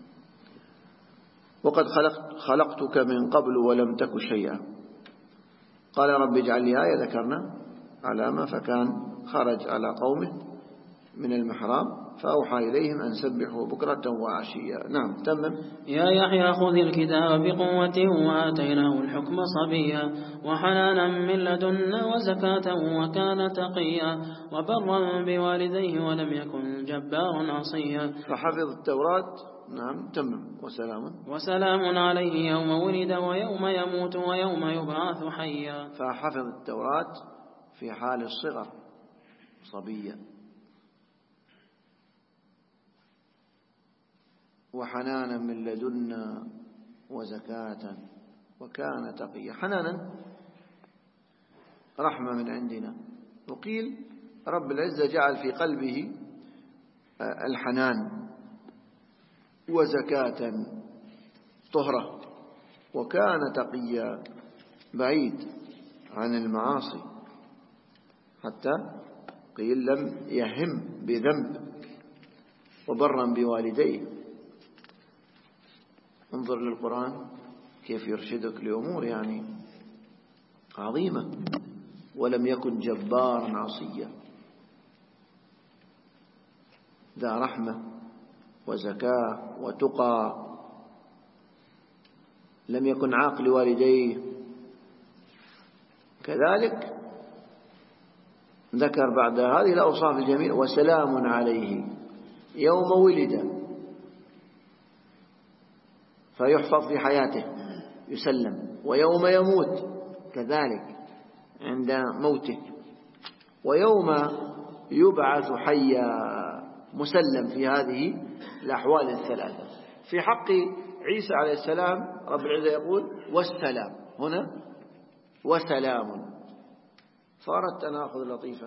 وقد خلقتك من قبل ولم تك شيئا. قال رب اجعل لي آية، ذكرنا علامة، فكان خرج على قومه من المحراب فأوحى إليهم أن سبحوا بكرة وعشيا. نعم، تمم. يا يحيى خذ الكتاب بقوة وآتيناه الحكم صبيا وحنانا من لدنا وزكاة وكان تقيا وبرا بوالديه ولم يكن جبارا عصيا. فحفظ التوراة. نعم، تمم. وسلام عليه يوم ولد ويوم يموت ويوم يبعث حيا. فحفظ التوراة في حال الصغر صبيا. وحنانا من لدنا وزكاة وكان تقيا. حنانا رحمة من عندنا، وقيل رب العزة جعل في قلبه الحنان، وزكاة طهرة، وكان تقيا بعيد عن المعاصي، حتى قيل لم يهم بذنب، وبرا بوالديه. انظر للقرآن كيف يرشدك لأمور يعني عظيمة. ولم يكن جبارا عصيا، ذا رحمة وزكاة وتقى. لم يكن عاق لوالديه. كذلك ذكر بعد هذه الأوصاف الجميلة وسلام عليه يوم ولد، فيحفظ في حياته يسلم، ويوم يموت كذلك عند موته، ويوم يبعث حيا مسلم في هذه الأحوال الثلاثة. في حق عيسى عليه السلام رب العزة يقول والسلام، هنا وسلام. فأردت أن أخذ لطيفة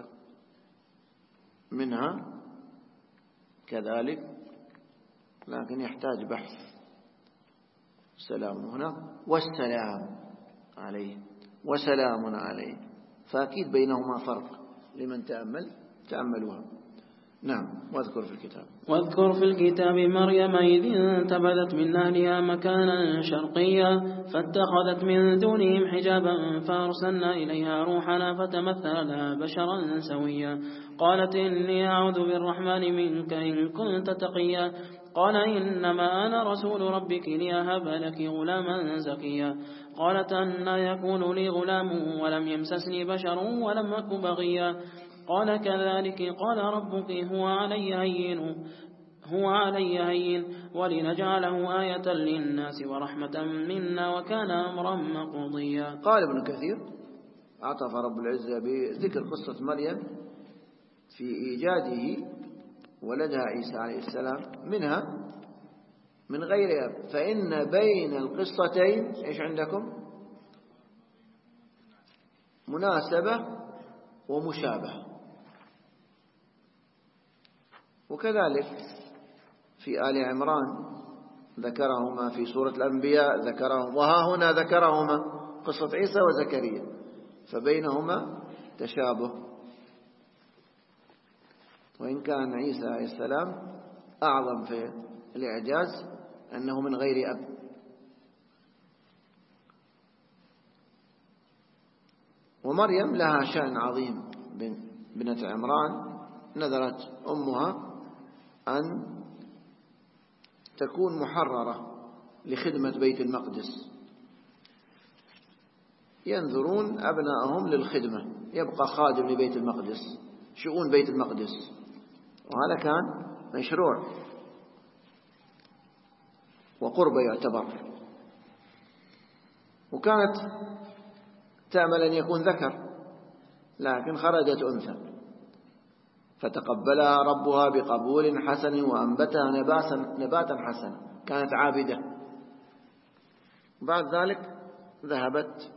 منها كذلك، لكن يحتاج بحث. السلام هنا والسلام عليه وسلام عليه، فأكيد بينهما فرق لمن تأملوها. نعم. واذكر في الكتاب مريم إذ انتبذت من أهلها مكانا شرقيا فاتخذت من دونهم حجابا فأرسلنا إليها روحنا فتمثل لها بشرا سويا. قالت إني أعوذ بالرحمن منك إن كنت تقيا. قال إنما أنا رسول ربك لأهب لك غلاما زكيا. قالت أنى يكون لي غلام ولم يمسسني بشر ولم أك بغيا. قال كذلك قال ربك هو علي هين هو علي هين ولنجعله آية للناس ورحمة منا وكان أمرا مقضيا. قال ابن كثير عطف رب العزة بذكر قصة مريم في إيجاده ولدها عيسى عليه السلام منها من غير أب، فإن بين القصتين إيش عندكم؟ مناسبة ومشابهة. وكذلك في آل عمران ذكرهما في سورة الأنبياء ذكرهم، وها هنا ذكرهما قصة عيسى وزكريا، فبينهما تشابه، وإن كان عيسى عليه السلام أعظم في الإعجاز أنه من غير أب. ومريم لها شأن عظيم بنت عمران، نذرت أمها أن تكون محررة لخدمة بيت المقدس، ينذرون أبنائهم للخدمة، يبقى خادم لبيت المقدس، شؤون بيت المقدس، وهذا كان مشروع وقربة يعتبر. وكانت تأمل أن يكون ذكر، لكن خرجت أنثى، فتقبلها ربها بقبول حسن وأنبتها نباتا حسنا، كانت عابدة. بعد ذلك ذهبت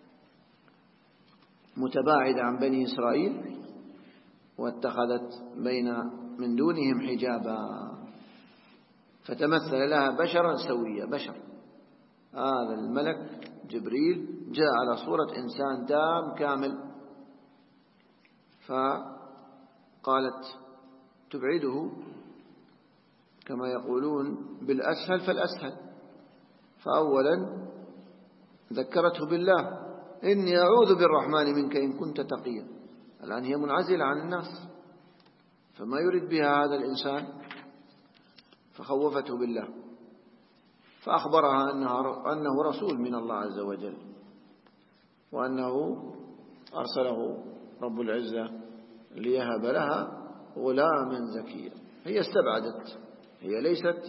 متباعدة عن بني إسرائيل واتخذت من دونهم حجابا، فتمثل لها بشرا سويا، بشر. هذا الملك جبريل جاء على صورة إنسان تام كامل، فقالت تبعده كما يقولون بالأسهل فالأسهل. فأولا ذكرته بالله، إني أعوذ بالرحمن منك إن كنت تقيا. الآن هي منعزلة عن الناس، فما يريد بها هذا الإنسان، فخوفته بالله، فأخبرها أنه رسول من الله عز وجل، وأنه أرسله رب العزة ليهب لها غلاما زكيا. هي استبعدت، هي ليست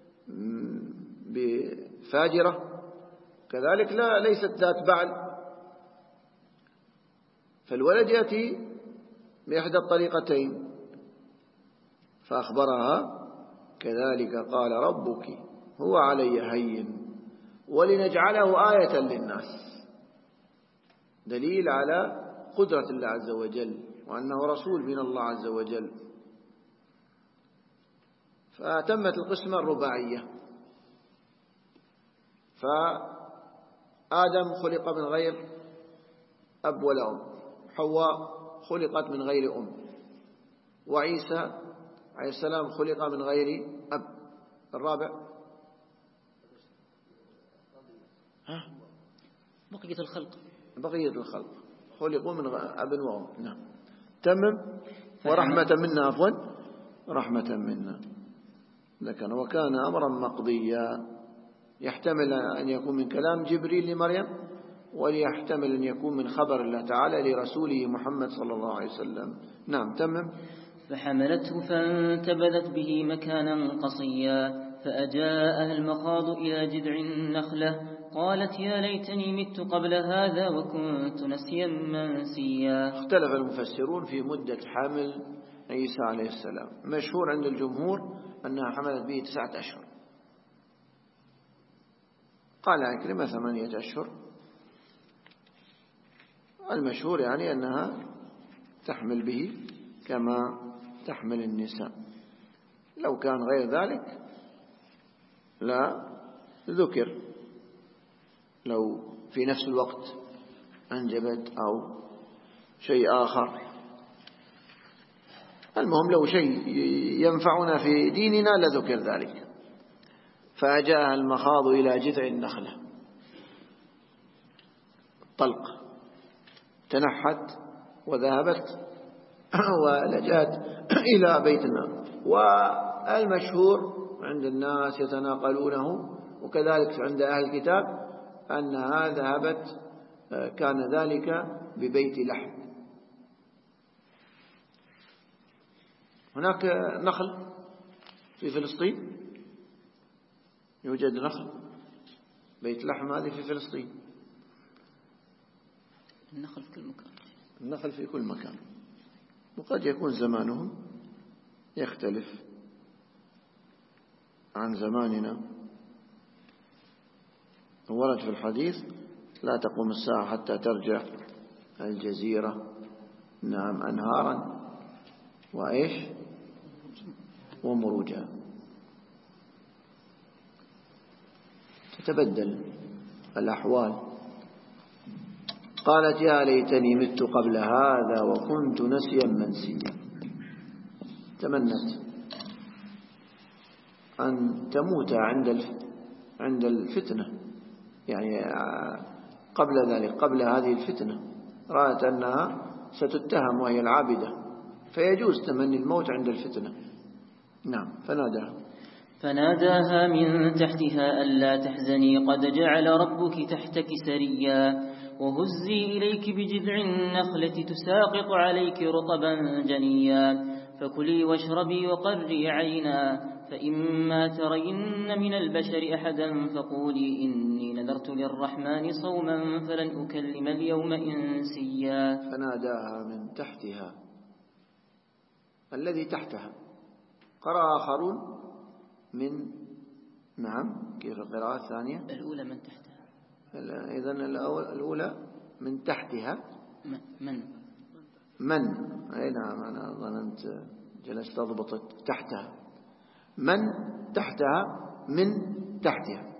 بفاجرة، كذلك ليست ذات بعل، فالولد يأتي بإحدى الطريقتين. فأخبرها كذلك قال ربك هو علي هين ولنجعله آية للناس، دليل على قدرة الله عز وجل وأنه رسول من الله عز وجل. فتمت القسمة الرباعية. فآدم خلق من غير أب ولا أم، حواء خلقت من غير أم، وعيسى عليه السلام خلق من غير أب. الرابع بقية الخلق خلقوا من أب وأم. نعم تمم. ورحمة منا، عفوا، رحمة منا لكن وكان أمرا مقضيا، يحتمل أن يكون من كلام جبريل لمريم، وليحتمل أن يكون من خبر الله تعالى لرسوله محمد صلى الله عليه وسلم. نعم تمم. فحملته فانتبذت به مكانا قصيا، فأجاءها المخاض إلى جذع النخلة قالت يا ليتني مت قبل هذا وكنت نسيا منسيا. اختلف المفسرون في مدة حمل عيسى عليه السلام. مشهور عند الجمهور أنها حملت به 9 أشهر، قال عكرمة 8 أشهر. المشهور يعني أنها تحمل به كما تحمل النساء، لو كان غير ذلك لا ذكر، لو في نفس الوقت أنجبت أو شيء آخر. المهم لو شيء ينفعنا في ديننا لذكر ذلك. فأجاءها المخاض إلى جذع النخلة، طلق، تنحت وذهبت ولجأت إلى بيتنا. والمشهور عند الناس يتناقلونه، وكذلك عند أهل الكتاب، أنها ذهبت كان ذلك ببيت لحم. هناك نخل في فلسطين يوجد نخل، بيت لحم هذه في فلسطين. النخل في كل مكان. النخل في كل مكان، وقد يكون زمانهم يختلف عن زماننا. ورد في الحديث لا تقوم الساعة حتى ترجع الجزيرة نعم أنهارا وإيش ومروجا، تتبدل الأحوال. قالت يا ليتني مت قبل هذا وكنت نسيا منسيا. تمنت أن تموت عند الفتنة، يعني قبل ذلك، قبل هذه الفتنة رأت أنها ستتهم وهي العابدة، فيجوز تمني الموت عند الفتنة. نعم. فناداها من تحتها ألا تحزني قد جعل ربك تحتك سريا وهزي إليك بجذع النخلة تساقط عليك رطبا جنيا فكلي واشربي وقري عينا فإما ترين من البشر أحدا فقولي إني نذرت للرحمن صوما فلن أكلم اليوم إنسيا. فناداها من تحتها، الذي تحتها قرأ آخرون من نعم. كيف القراءة الثانية؟ الأولى من تحتها. إذن الأولى من تحتها من أي نعم. أنا ظننت جلست أضبط تحتها. من تحتها من تحتها،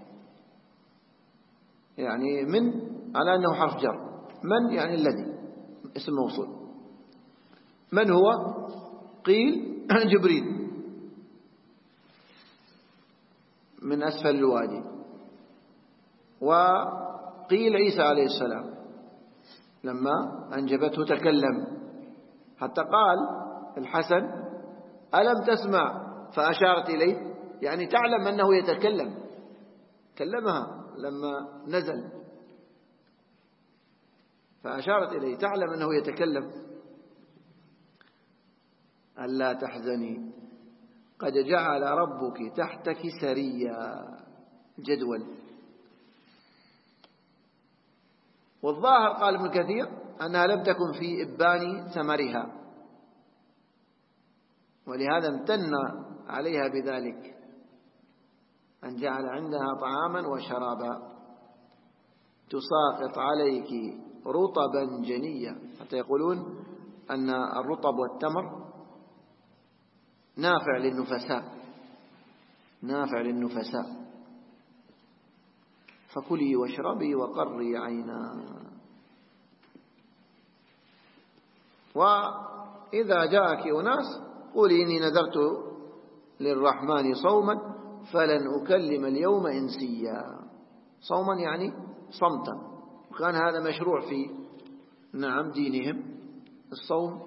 يعني من على أنه حرف جر. من يعني الذي اسم موصول. من هو؟ قيل جبريل من أسفل الوادي، وقيل عيسى عليه السلام لما أنجبته تكلم، حتى قال الحسن ألم تسمع فأشارت إليه، يعني تعلم أنه يتكلم، كلمها لما نزل فأشارت إليه، تعلم أنه يتكلم. ألا تحزني قد جعل ربك تحتك سريا، جدول. والظاهر قال ابن كثير أنها لم تكن في إبان ثمرها، ولهذا امتن عليها بذلك أن جعل عندها طعاما وشرابا. تساقط عليك رطبا جنيا، حتى يقولون أن الرطب والتمر نافع للنفساء. فكلي واشربي وقري عينا. وإذا جاءك أناس قولي إني نذرت للرحمن صوما فلن أكلم اليوم إنسيا. صوما يعني صمتا، وكان هذا مشروع في نعم دينهم، الصوم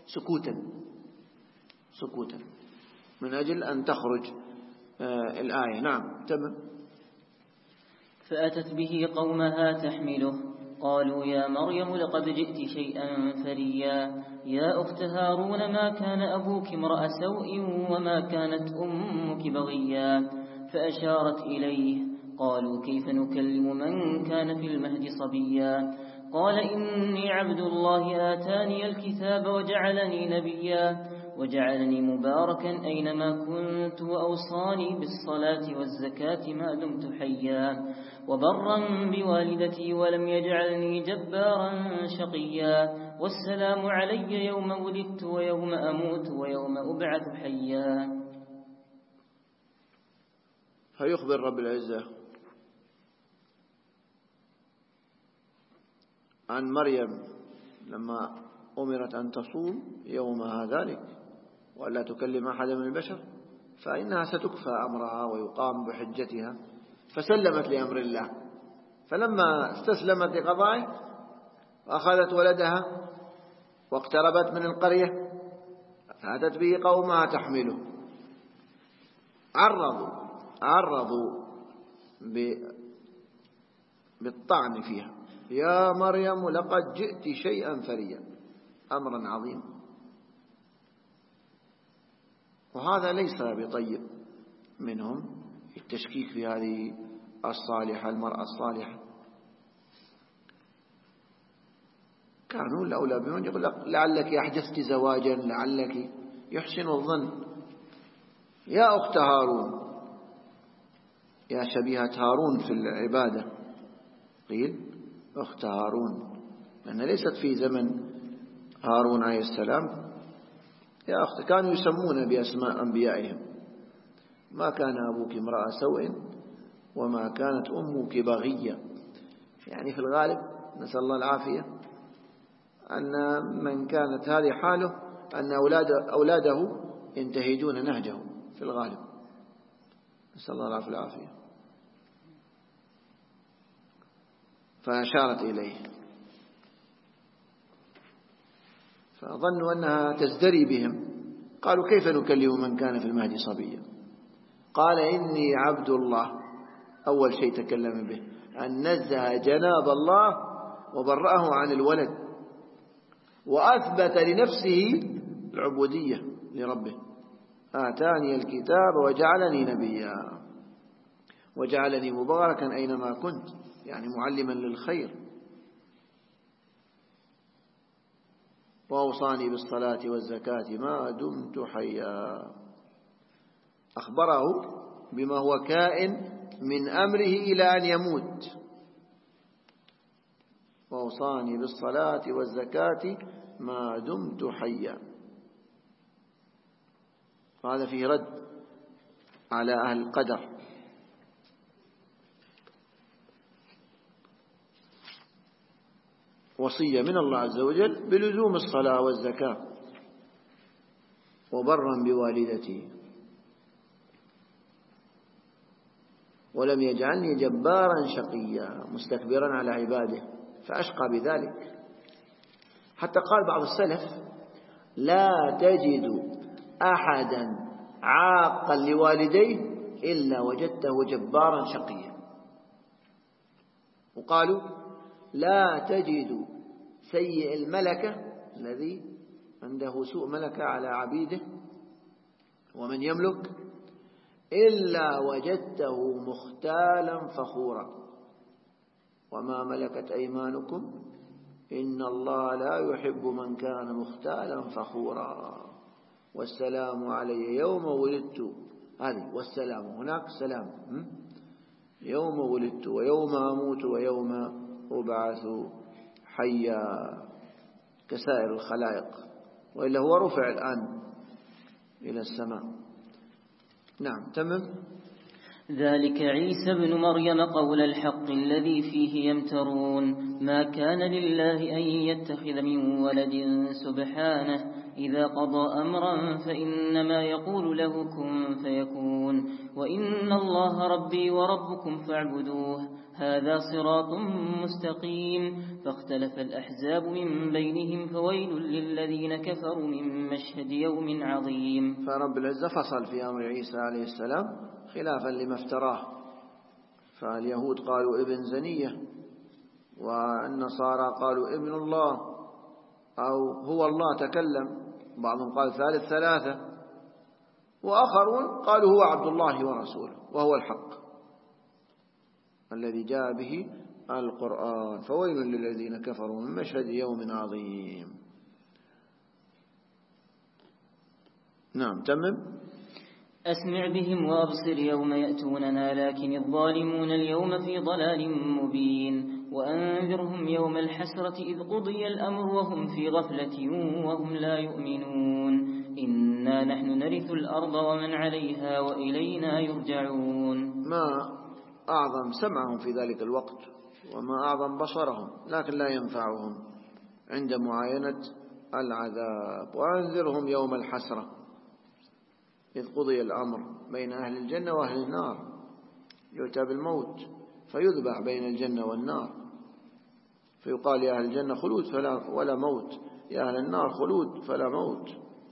سكوتا من أجل أن تخرج الآية. نعم. تمام. فأتت به قومها تحمله قالوا يا مريم لقد جئت شيئا فريا يا أخت هارون ما كان أبوك امرأ سوء وما كانت أمك بغيا فأشارت إليه قالوا كيف نكلم من كان في المهد صبيا قال إني عبد الله آتاني الكتاب وجعلني نبيا وجعلني مباركا أينما كنت وأوصاني بالصلاة والزكاة ما دمت حيا وبرا بوالدتي ولم يجعلني جبارا شقيا والسلام علي يوم ولدت ويوم أموت ويوم أبعث حيا. فيخبر رب العزة عن مريم لما أمرت أن تصوم يومها ذلك وألا تكلم أحد من البشر، فإنها ستكفى أمرها ويقام بحجتها، فسلمت لأمر الله. فلما استسلمت لقضائه وأخذت ولدها واقتربت من القرية فأتت به قومها تحمله، عرضوا بالطعن فيها يا مريم لقد جئت شيئا فريا، أمرا عظيما. وهذا ليس بطيب منهم التشكيك في هذه الصالحة، المرأة الصالحة. كانوا الأولى بمن يقول لك لعلك أحدثت زواجا، لعلك، يحسن الظن. يا أخت هارون، يا شبيهة هارون في العبادة، قيل أخت هارون لأن ليست في زمن هارون عليه السلام. يا أخت، كانوا يسمون بأسماء أنبيائهم: ما كان أبوك امرأ سوء وما كانت أمك بغية. يعني في الغالب نسأل الله العافية أن من كانت هذه حاله أن أولاده ينتهجون نهجه في الغالب، نسأل الله العافية. فأشارت إليه فظنوا أنها تزدري بهم. قالوا كيف نكلم من كان في المهد صبيا؟ قال إني عبد الله. أول شيء تكلم به أن نزه جناب الله وبرأه عن الولد، وأثبت لنفسه العبودية لربه. آتاني الكتاب وجعلني نبيا وجعلني مباركا أينما كنت، يعني معلما للخير. وأوصاني بالصلاة والزكاة ما دمت حيا. أخبره بما هو كائن من أمره إلى أن يموت. وأوصاني بالصلاة والزكاة ما دمت حيا. وهذا فيه رد على أهل القدر. وصية من الله عز وجل بلزوم الصلاة والزكاة. وبرا بوالدتي ولم يجعلني جبارا شقيا مستكبرا على عباده فأشقى بذلك. حتى قال بعض السلف: لا تجد أحدا عاقا لوالديه إلا وجدته جبارا شقيا. وقالوا: لا تجد سيء الملكة الذي عنده سوء ملكة على عبيده ومن يملك إلا وجدته مختالا فخورا. وما ملكت أيمانكم إن الله لا يحب من كان مختالا فخورا. والسلام علي يوم ولدت، هذه والسلام، هناك سلام، يوم ولدت ويوم أموت ويوم أبعث حيا كسائر الخلائق. وإلا هو رفع الآن إلى السماء. نعم، تمام. ذلك عيسى ابن مريم قول الحق الذي فيه يمترون. ما كان لله أن يتخذ من ولد سبحانه، إذا قضى أمرا فإنما يقول له كن فيكون. وإن الله ربي وربكم فاعبدوه هذا صراط مستقيم. فاختلف الأحزاب من بينهم فويل للذين كفروا من مشهد يوم عظيم. فرب العزة فصل في أمر عيسى عليه السلام خلافا لما افتراه. فاليهود قالوا ابن زنية، والنصارى قالوا ابن الله أو هو الله تكلم، بعضهم قال ثالث ثلاثة، وآخرون قالوا هو عبد الله ورسوله وهو الحق الذي جاء به القرآن. فويل للذين كفروا من مشهد يوم عظيم. نعم، تمم. أسمع بهم وأبصر يوم يأتوننا لكن الظالمون اليوم في ضلال مبين. وأنذرهم يوم الحسرة إذ قضي الأمر وهم في غفلة وهم لا يؤمنون. إنا نحن نرث الأرض ومن عليها وإلينا يرجعون. ما أعظم سمعهم في ذلك الوقت وما أعظم بصرهم، لكن لا ينفعهم عند معاينة العذاب. وأنذرهم يوم الحسرة إذ قضي الأمر بين أهل الجنة وأهل النار. يؤتى بالموت فيذبح بين الجنة والنار، فيقال يا أهل الجنة خلود ولا موت، يا أهل النار خلود فلا موت.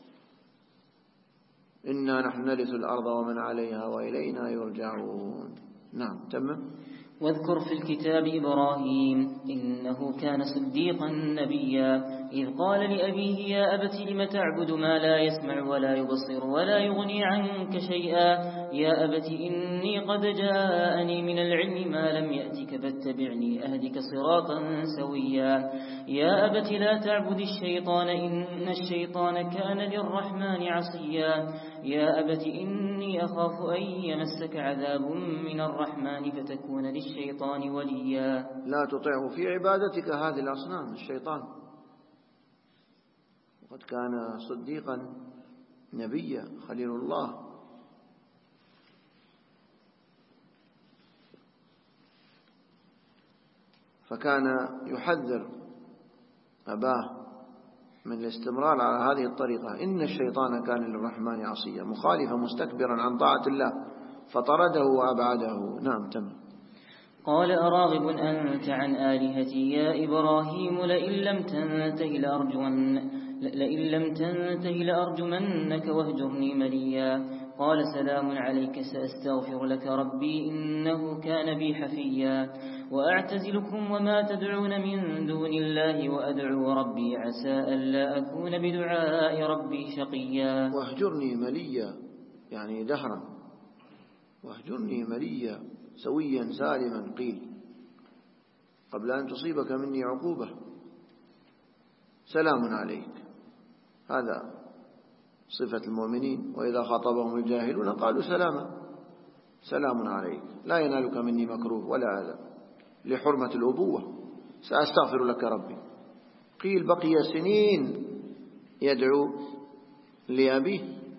إنا نحن نرث الأرض ومن عليها وإلينا يرجعون. نعم، تمام. واذكر في الكتاب إبراهيم إنه كان صديقا نبيا إذ قال لأبيه يا أبت لم تعبد ما لا يسمع ولا يبصر ولا يغني عنك شيئا يا أبت إني قد جاءني من العلم ما لم يأتك فاتبعني أهدك صراطا سويا يا أبت لا تعبد الشيطان إن الشيطان كان للرحمن عصيا يا أبت إني أخاف أن يمسك عذاب من الرحمن فتكون للشيطان وليا. لا تطعه في عبادتك هذه الأصنام الشيطان، وقد كان صديقا نبيا خليل الله. فكان يحذر أباه من الاستمرار على هذه الطريقة. إن الشيطان كان للرحمن عصيا، مخالفا مستكبرا عن طاعة الله فطرده وأبعده. نعم تم. قال أراغب أنت عن آلهتي يا إبراهيم لئن لم تنته لأرجمنك واهجرني مليا. قال سلام عليك سأستغفر لك ربي إنه كان بي حفيا. وأعتزلكم وما تدعون من دون الله وأدعو ربي عسى ألا أكون بدعاء ربي شقيا. واهجرني مليا يعني دهرا، واهجرني مليا سويا سالما قيل قبل أن تصيبك مني عقوبة. سلام عليك هذا صفة المؤمنين، وإذا خاطبهم الجاهلون قالوا سلاما. سلام عليك لا ينالك مني مكروه ولا أذى لحرمة الأبوة. سأستغفر لك ربي. قيل بقي سنين يدعو لأبيه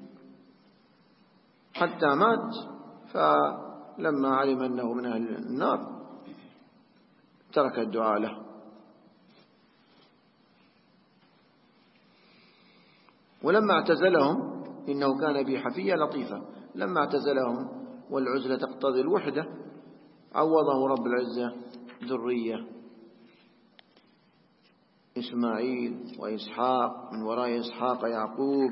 حتى مات، فلما علم أنه من أهل النار ترك الدعاء له. ولما اعتزلهم إنه كان بي حفية لطيفة، لما اعتزلهم والعزلة تقتضي الوحدة عوضه رب العزة ذرية إسماعيل وإسحاق، من وراء إسحاق يعقوب.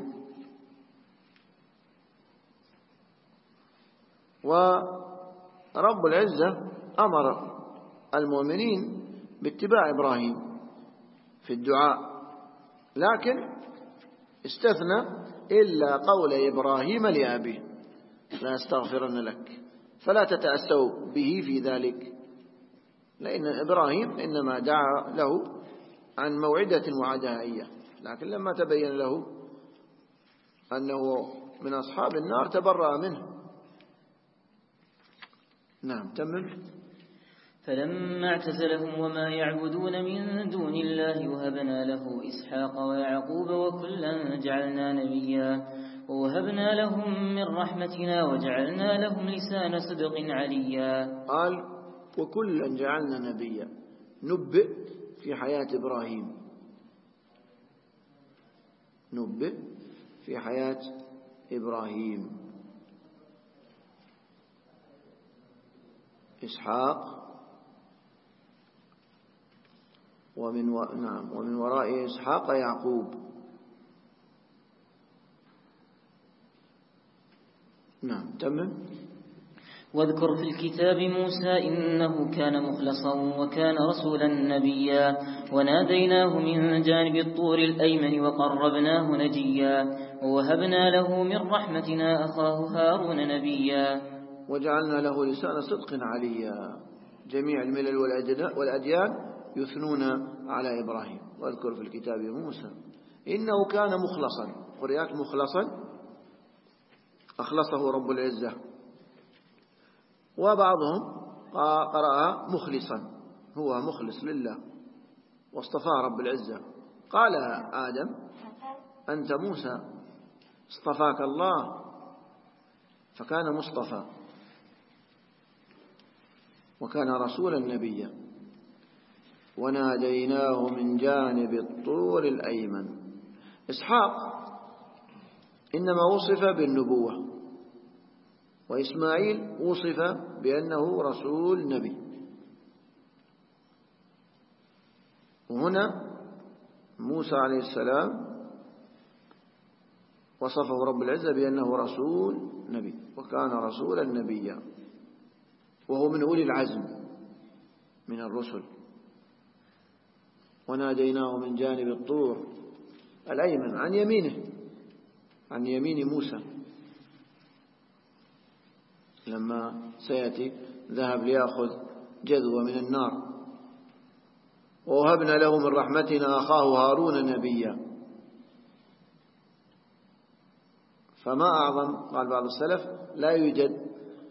ورب العزة أمر المؤمنين باتباع إبراهيم في الدعاء، لكن استثنى إلا قول إبراهيم لأبيه لا أستغفرن لك، فلا تتأسوا به في ذلك، لأن إبراهيم إنما دعا له عن موعدة وعدها إياه، لكن لما تبين له أنه من أصحاب النار تبرأ منه. نعم تمم. فلما اعتزلهم وما يعبدون من دون الله وهبنا له إسحاق ويعقوب وكلا جعلنا نبيا ووهبنا لهم من رحمتنا وجعلنا لهم لسان صدق عليا. قال وكلا جعلنا نبيا، نبئ في حياة إبراهيم، نبئ في حياة إبراهيم إسحاق ومن وراء إسحاق يعقوب. نعم تمام. واذكر في الكتاب موسى إنه كان مخلصا وكان رسولا نبيا وناديناه من جانب الطور الأيمن وقربناه نجيا ووهبنا له من رحمتنا أخاه هارون نبيا. وجعلنا له لسان صدق عليا. جميع الملل والأديان يثنون على إبراهيم. واذكر في الكتاب موسى إنه كان مخلصا، قرئت مخلصا أخلصه رب العزة، وبعضهم قرأ مخلصا، هو مخلص لله واصطفاه رب العزة. قال آدم أنت موسى اصطفاك الله، فكان مصطفى وكان رسولا نبيا. وناديناه من جانب الطور الأيمن. إسحاق إنما وصف بالنبوة، وإسماعيل وصف بأنه رسول نبي. وهنا موسى عليه السلام وصفه رب العزة بأنه رسول نبي وكان رسولا نبيا، وهو من أولي العزم من الرسل. وناديناه من جانب الطور الأيمن، عن يمينه، عن يمين موسى. لما سيأتي ذهب ليأخذ جذوة من النار. ووهبنا له من رحمتنا أخاه هارون نبيا. فما أعظم، قال بعض السلف لا يوجد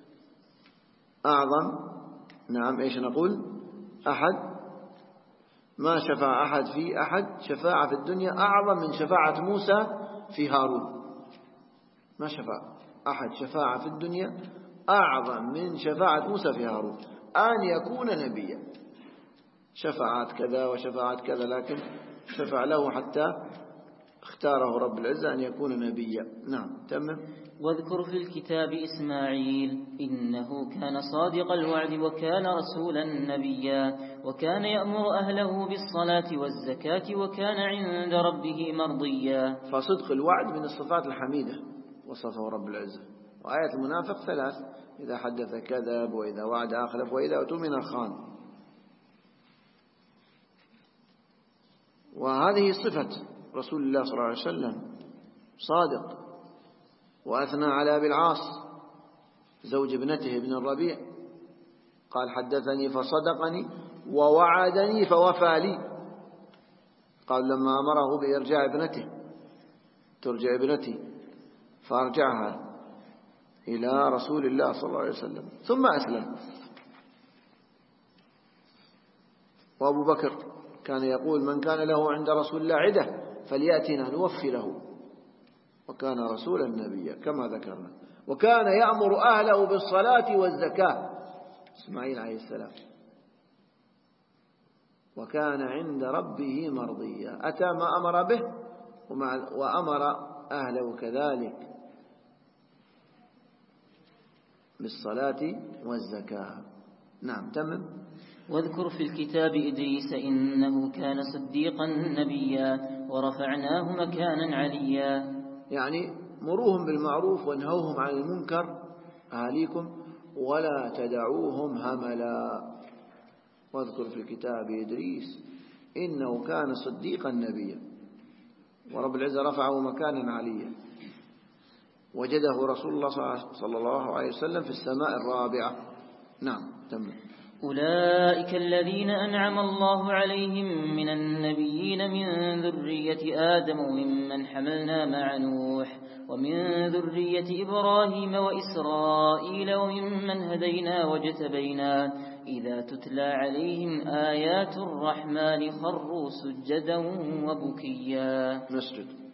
أعظم، نعم إيش نقول، أحد ما شفع أحد في أحد شفاعة في الدنيا أعظم من شفاعة موسى في هارون. ما شفع أحد شفاعة في الدنيا أعظم من شفاعة موسى في هارون، أن يكون نبيا. شفاعات كذا وشفاعات كذا، لكن شفع له حتى اختاره رب العزة أن يكون نبيا. نعم تمام. واذكر في الكتاب إسماعيل إنه كان صادق الوعد وكان رسولا نبيا وكان يأمر أهله بالصلاة والزكاة وكان عند ربه مرضيا. فصدق الوعد من الصفات الحميدة وصفه رب العزة. وآية المنافق 3: إذا حدث كذب، وإذا وعد أخلف، وإذا اؤتمن خان. وهذه صفة رسول الله صلى الله عليه وسلم، صادق. وأثنى على أبي العاص زوج ابنته ابن الربيع، قال حدثني فصدقني ووعدني فوفى لي. قال لما أمره بإرجاع ابنته، ترجع ابنتي، فأرجعها إلى رسول الله صلى الله عليه وسلم ثم أسلم. وأبو بكر كان يقول من كان له عند رسول الله عدة فليأتنا نوفي له، وكان رسولا نبيا كما ذكرنا. وكان يأمر أهله بالصلاة والزكاة، إسماعيل عليه السلام. وكان عند ربه مرضيا، أتى ما أمر به وأمر أهله كذلك بالصلاة والزكاة. نعم تمام. واذكر في الكتاب إدريس إنه كان صديقا نبيا ورفعناه مكانا عليا. يعني مروهم بالمعروف وانهوهم عن المنكر أهاليكم ولا تدعوهم هملا. واذكر في الكتاب إدريس إنه كان صديقا نبيا، ورب العزة رفعه مكانا عليا. وجده رسول الله صلى الله عليه وسلم في السماء الرابعة. نعم تمام. أولئك الذين أنعم الله عليهم من النبيين من ذرية آدم وممن حملنا مع نوح ومن ذرية إبراهيم وإسرائيل وممن هدينا واجتبينا إذا تتلى عليهم آيات الرحمن خروا سجدا وبكيا. نسجد.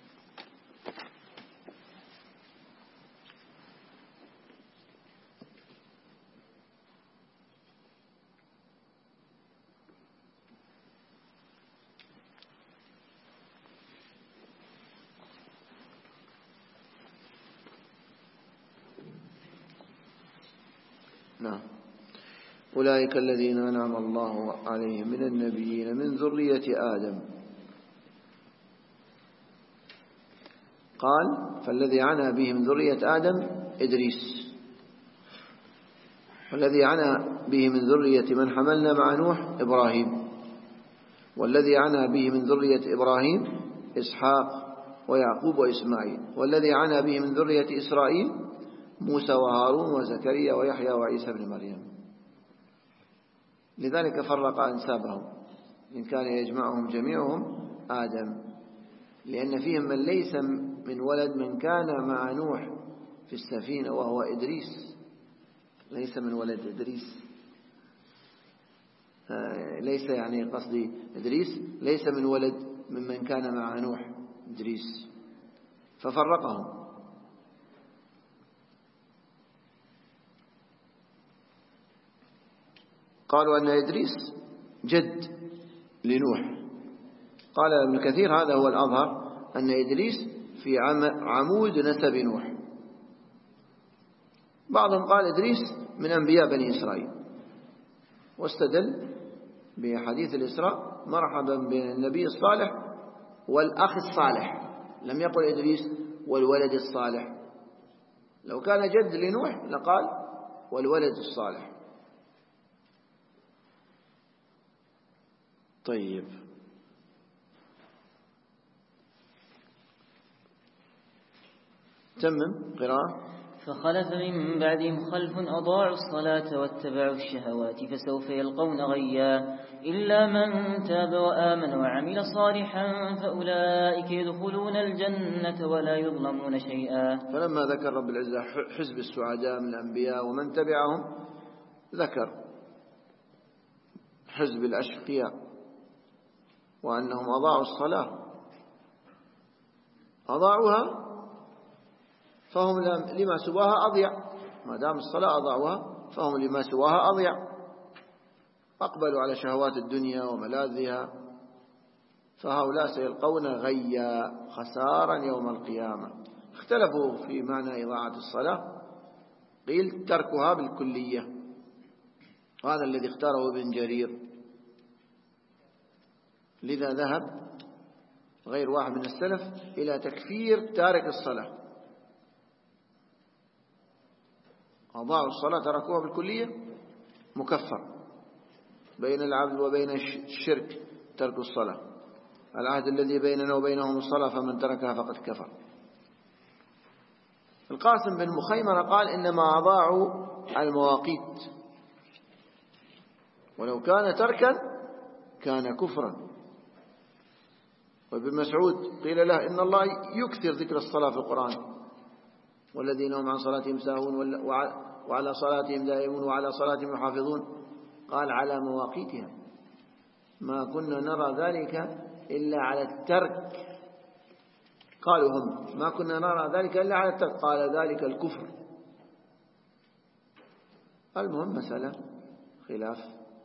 نعم. أولئك الذين أنعم الله عليهم من النبيين من ذرية آدم. قال فالذي عنى به من ذرية آدم إدريس، والذي عنى به من ذرية من حملنا مع نوح إبراهيم، والذي عنى به من ذرية إبراهيم إسحاق ويعقوب وإسماعيل، والذي عنى به من ذرية إسرائيل موسى وهارون وزكريا ويحيى وعيسى بن مريم. لذلك فرق أنسابهم، إن كان يجمعهم جميعهم آدم، لأن فيهم من ليس من ولد من كان مع نوح في السفينة وهو إدريس، ليس من ولد إدريس، ليس يعني قصدي إدريس ليس من ولد ممن كان مع نوح إدريس، ففرقهم. قالوا أن إدريس جد لنوح. قال ابن كثير هذا هو الأظهر، أن إدريس في عمود نسب نوح. بعضهم قال إدريس من أنبياء بني إسرائيل، واستدل بحديث الإسراء مرحبا بالنبي الصالح والأخ الصالح، لم يقل إدريس والولد الصالح. لو كان جد لنوح لقال والولد الصالح. طيب تمم قراءة. فخلف من بعدهم خلف أضاعوا الصلاة واتبعوا الشهوات فسوف يلقون غيا إلا من تاب وآمن وعمل صالحا فأولئك يدخلون الجنة ولا يظلمون شيئا. فلما ذكر رب العزة حزب السعداء من الأنبياء ومن تبعهم ذكر حزب الأشقياء وأنهم أضاعوا الصلاة، أضاعوها فهم لما سواها أضيع، ما دام الصلاة أضاعوها فهم لما سواها أضيع، أقبلوا على شهوات الدنيا وملاذها، فهؤلاء سيلقون غيا خسارا يوم القيامة. اختلفوا في معنى إضاعة الصلاة، قيل تركها بالكلية، وهذا الذي اختاره ابن جرير، لذا ذهب غير واحد من السلف إلى تكفير تارك الصلاة، أضاعوا الصلاة تركوها بالكلية مكفر، بين العبد وبين الشرك ترك الصلاة، العهد الذي بيننا وبينهم الصلاة فمن تركها فقد كفر. القاسم بن مخيمرة قال إنما أضاعوا المواقيت، ولو كان تركا كان كفرا. وابن مسعود قيل له إن الله يكثر ذكر الصلاة في القرآن، والذين هم عن صلاتهم ساهون وعلى صلاتهم دائمون وعلى صلاتهم يحافظون، قال على مواقيتها، ما كنا نرى ذلك إلا على الترك. قالوا هم ما كنا نرى ذلك إلا على الترك، قال ذلك الكفر. المهم مسألة خلاف.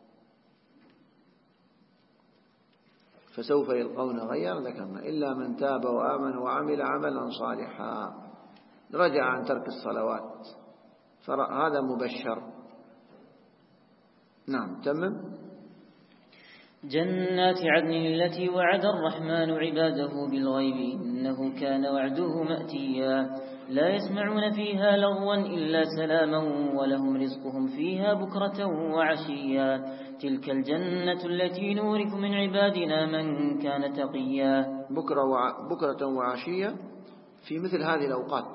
فسوف يلقون غيا ذكرنا إلا من تاب وآمن وعمل عملا صالحا، رجع عن ترك الصلوات، فهذا مبشر. نعم تمم. جنات عدن التي وعد الرحمن عباده بالغيب إنه كان وعده مأتيا لا يسمعون فيها لغوا إلا سلاما ولهم رزقهم فيها بكرة وعشيا تلك الجنة التي نورث من عبادنا من كان تقيا. بكرة وعشيا في مثل هذه الأوقات،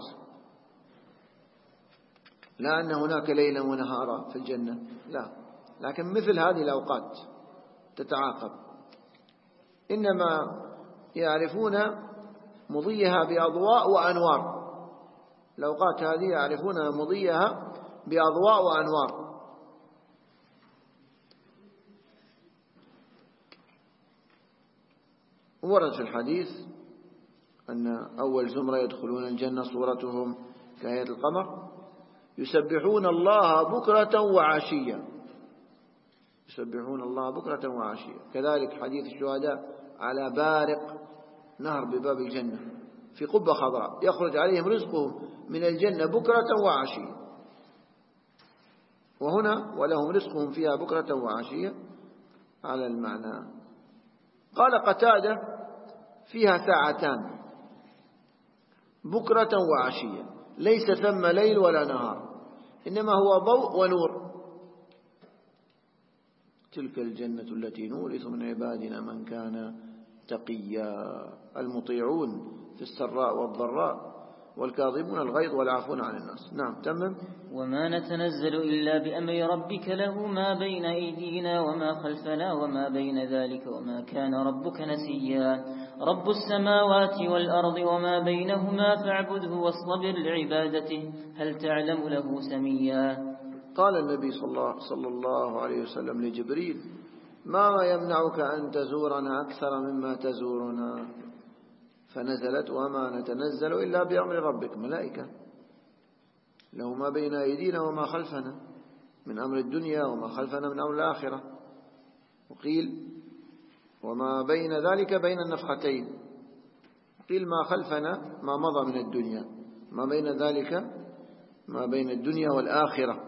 لا أن هناك ليلا ونهارا في الجنة، لا، لكن مثل هذه الأوقات تتعاقب، إنما يعرفون مضيها بأضواء وأنوار. الأوقات هذه يعرفون مضيها بأضواء وأنوار. ورد في الحديث أن أول زمرة يدخلون الجنة صورتهم كهيئة القمر يسبحون الله بكرة وعشيا، يسبحون الله بكرة وعشيا. كذلك حديث الشهداء على بارق نهر بباب الجنة في قبة خضراء يخرج عليهم رزقهم من الجنة بكرة وعشيا، وهنا ولهم رزقهم فيها بكرة وعشيا على المعنى. قال قتادة فيها ساعتان بكرة وعشيا، ليس ثم ليل ولا نهار، إنما هو ضوء ونور. تلك الجنة التي نورث من عبادنا من كان تقيا، المطيعون في السراء والضراء والكاظمون الغيظ والعافون عن الناس. نعم تمام. وما نتنزل إلا بأمر ربك له ما بين أيدينا وما خلفنا وما بين ذلك وما كان ربك نسيا رب السماوات والأرض وما بينهما فاعبده واصطبر لعبادته هل تعلم له سميا. قال النبي صلى الله عليه وسلم لجبريل ما يمنعك أن تزورنا أكثر مما تزورنا، فنزلت وما نتنزل إلا بأمر ربك، ملائكة له ما بين أيدينا وما خلفنا من أمر الدنيا وما خلفنا من أمر الآخرة. وقيل وما بين ذلك بين النفختين، قيل ما خلفنا ما مضى من الدنيا، ما بين ذلك ما بين الدنيا والآخرة.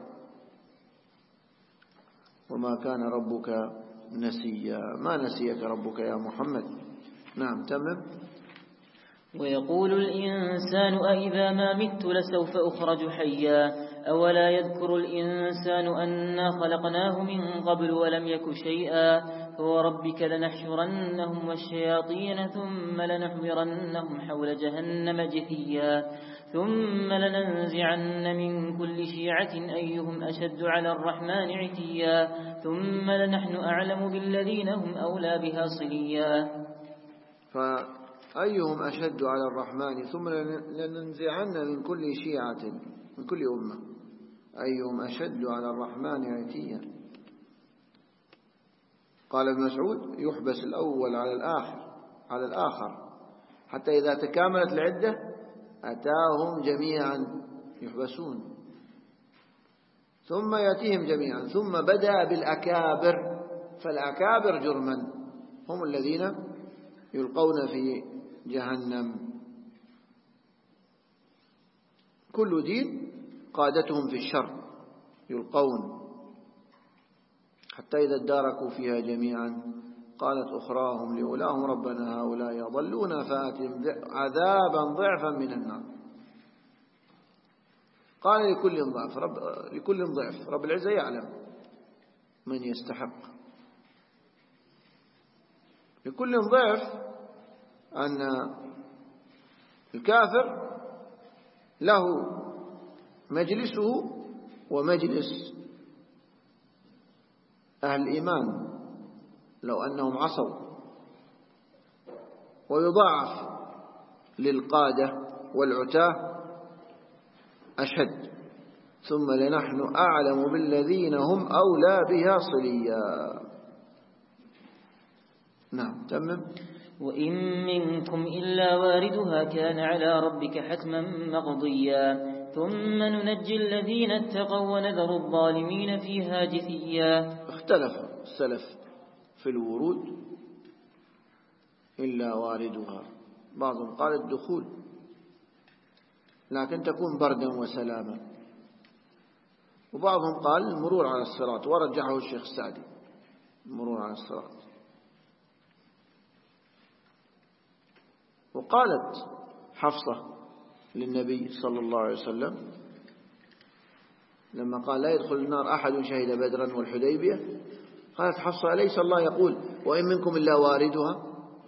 وما كان ربك نسيا، ما نسيك ربك يا محمد. نعم تمام. ويقول الإنسان أإذا ما مت لسوف أخرج حيا أولا يذكر الإنسان أنا خلقناه من قبل ولم يك شيئا فوربك لنحشرنهم والشياطين ثم لنحضرنهم حول جهنم جثيا ثم لننزعن من كل شيعة أيهم أشد على الرحمن عتيا ثم لنحن أعلم بالذين هم أولى بها صليا. فأيهم أشد على الرحمن ثم لننزعن من كل شيعة من كل أمة أيهم أشد على الرحمن عتيا. قال ابن مسعود يحبس الأول على الآخر حتى إذا تكاملت العدة أتاهم جميعا يحبسون ثم يأتيهم جميعا ثم بدأ بالأكابر. فالأكابر جرما هم الذين يلقون في جهنم. كل دين قادتهم في الشر يلقون حتى إذا اداركوا فيها جميعا قالت أخراهم لأولاهم ربنا هؤلاء يضلون فآتهم عذابا ضعفا من النار. قال لكل ضعف رب العزة يعلم من يستحق. لكل ضعف أن الكافر له مجلسه ومجلس أهل الإيمان لو أنهم عصوا، ويضاعف للقادة والعتاة أشد. ثم لنحن أعلم بالذين هم أولى بها صليا. نعم تمام. وإن منكم إلا واردها كان على ربك حتما مقضيا ثم ننجي الذين اتقوا ونذر الظالمين فيها جثيا. اختلف السلف في الورود إلا واردها. بعضهم قال الدخول لكن تكون بردا وسلاما، وبعضهم قال المرور على الصراط ورجحه الشيخ السعدي المرور على الصراط. وقالت حفصة للنبي صلى الله عليه وسلم لما قال لا يدخل النار أحد شهد بدرا والحديبية، قالت حفصة أليس الله يقول وإن منكم إلا واردها؟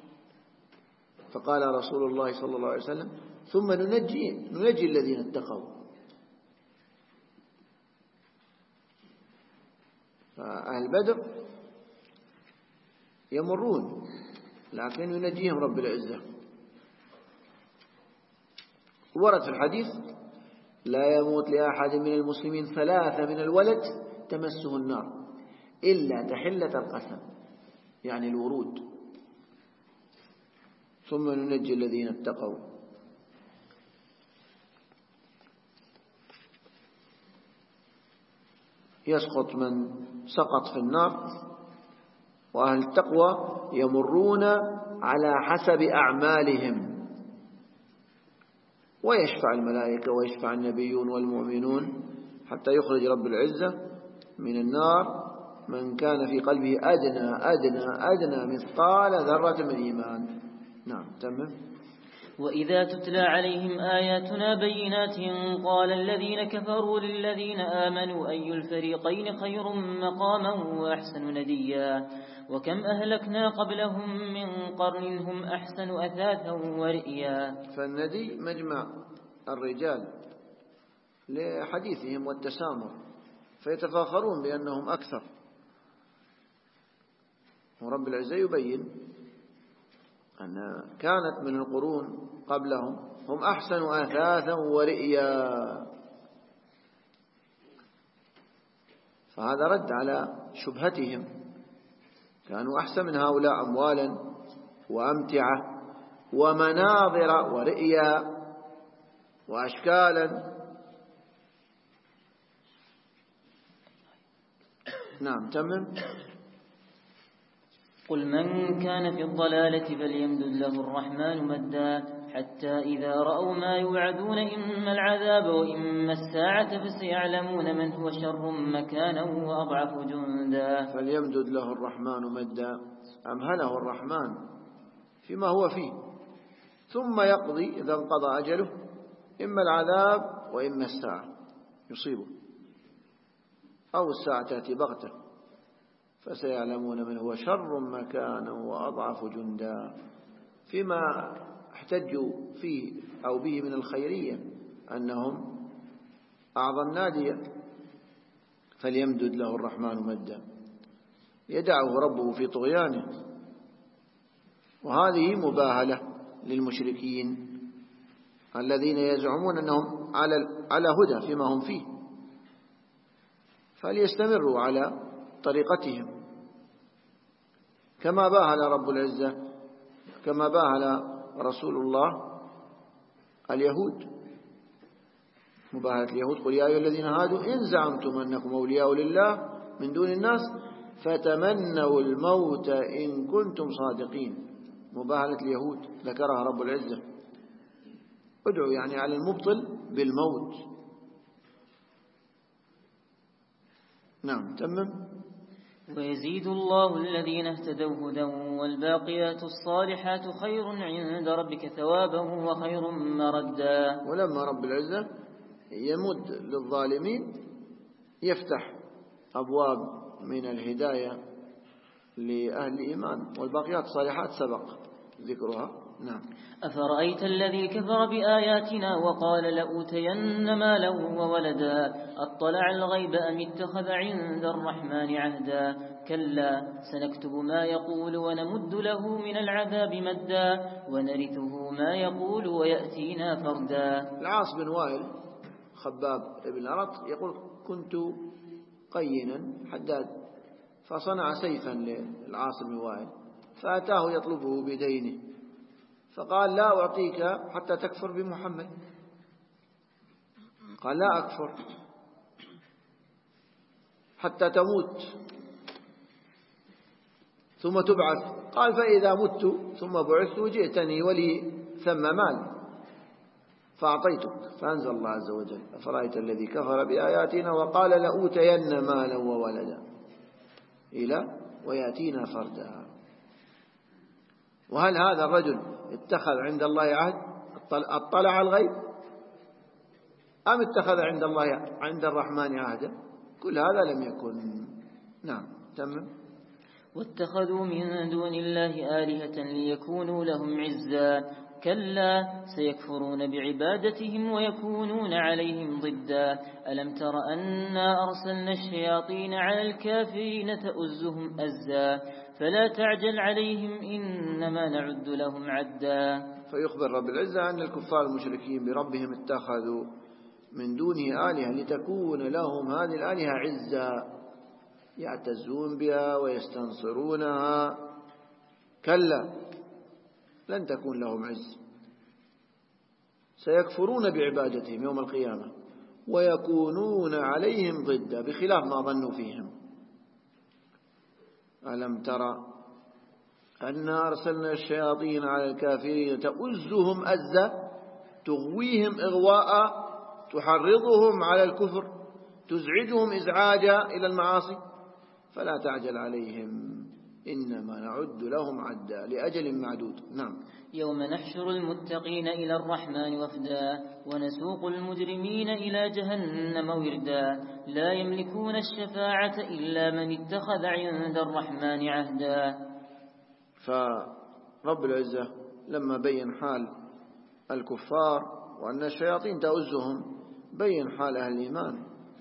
فقال رسول الله صلى الله عليه وسلم ثم ننجي الذين اتقوا. فأهل بدر يمرون لكن ينجيهم رب العزة. ورد في الحديث لا يموت لأحد من المسلمين 3 من الولد تمسه النار إلا تحلة القسم، يعني الورود. ثم ننجي الذين اتقوا. يسقط من سقط في النار، وأهل التقوى يمرون على حسب أعمالهم، ويشفع الملائكة ويشفع النبيون والمؤمنون حتى يخرج رب العزة من النار من كان في قلبه أدنى مثقال ذرة من إيمان. نعم تمام. وإذا تتلى عليهم آياتنا بينات قال الذين كفروا للذين آمنوا أي الفريقين خير مقاما وأحسن نديا وكم أهلكنا قبلهم من قرن هم أحسن أثاثا ورئيا. فالندي مجمع الرجال لحديثهم والتسامر، فيتفاخرون بأنهم أكثر، ورب العزة يبين أن كانت من القرون قبلهم هم أحسن أثاثا ورئيا. فهذا رد على شبهتهم، كانوا أحسن من هؤلاء أموالا وأمتعة ومناظر ورئيا وأشكالا. نعم تمام. قل من كان في الضلالة فليمدد له الرحمن مدا حتى إذا رأوا ما يوعدون إما العذاب وإما الساعة فسيعلمون من هو شر مكانا وأضعف جندا. فليمدد له الرحمن مدا، أمهله الرحمن فيما هو فيه، ثم يقضي إذا انقضى أجله إما العذاب وإما الساعة يصيبه، أو الساعة تأتي بغتة فسيعلمون من هو شر مكانا وأضعف جندا. فيما احتجوا فيه أو به من الخيرية أنهم أعظم نادية، فليمدد له الرحمن مدا يدعه ربه في طغيانه. وهذه مباهلة للمشركين الذين يزعمون أنهم على هدى فيما هم فيه، فليستمروا على طريقتهم، كما باهل رب العزة، كما باهل رسول الله اليهود. مباهلة اليهود: قل يا أيها الذين هادوا إن زعمتم أنكم أولياء لله من دون الناس فتمنوا الموت إن كنتم صادقين. مباهلة اليهود ذكرها رب العزة. ادعوا يعني على المبطل بالموت. نعم تمم. ويزيد الله الذين اهتدوا هدى والباقيات الصالحات خير عند ربك ثوابا وخير مردا. ولما رب العزة يمد للظالمين يفتح أبواب من الهداية لأهل الإيمان، والباقيات الصالحات سبق ذكرها. نعم. أفرأيت الذي كفر بآياتنا وقال لأوتين مالا وولدا أطلع الغيب أم اتخذ عند الرحمن عهدا كلا سنكتب ما يقول ونمد له من العذاب مدا ونرثه ما يقول ويأتينا فردا. العاص بن وائل خباب بن الأرط يقول: كنت قينا حداد، فصنع سيفا للعاص بن وائل، فأتاه يطلبه بدينه، فقال: لا أعطيك حتى تكفر بمحمد. قال: لا أكفر حتى تموت ثم تبعث. قال: فإذا مت ثم بعثت جئتني ولي ثم مال فأعطيتك. فأنزل الله عز وجل: أفرأيت الذي كفر بآياتنا وقال لأوتين مالا وولدا إلى ويأتينا فردا. وهل هذا الرجل اتخذ عند الله عهد؟ اطلع على الغيب أم اتخذ عند الله عند الرحمن عهدا؟ كل هذا لم يكن. نعم تمام. واتخذوا من دون الله آلهة ليكونوا لهم عزا كلا سيكفرون بعبادتهم ويكونون عليهم ضدا ألم تر أنا أرسلنا الشياطين على الكافرين تؤزهم أزا فلا تعجل عليهم إنما نعد لهم عدا. فيخبر رب العزة أن الكفار المشركين بربهم اتخذوا من دونه آلهة لتكون لهم هذه الآلهة عزا يعتزون بها ويستنصرونها. كلا لن تكون لهم عز، سيكفرون بعبادتهم يوم القيامة ويكونون عليهم ضدا بخلاف ما ظنوا فيهم. ألم ترى أنا أرسلنا الشياطين على الكافرين تؤزهم أزا تغويهم إغواء تحرضهم على الكفر تزعجهم إزعاجا إلى المعاصي فلا تعجل عليهم إنما نعد لهم عدا لأجل معدود. نعم. يوم نحشر المتقين إلى الرحمن وفدا ونسوق المجرمين إلى جهنم وردا لا يملكون الشفاعة إلا من اتخذ عند الرحمن عهدا. فرب العزة لما بين حال الكفار وأن الشياطين تؤزهم بين حال أهل الإيمان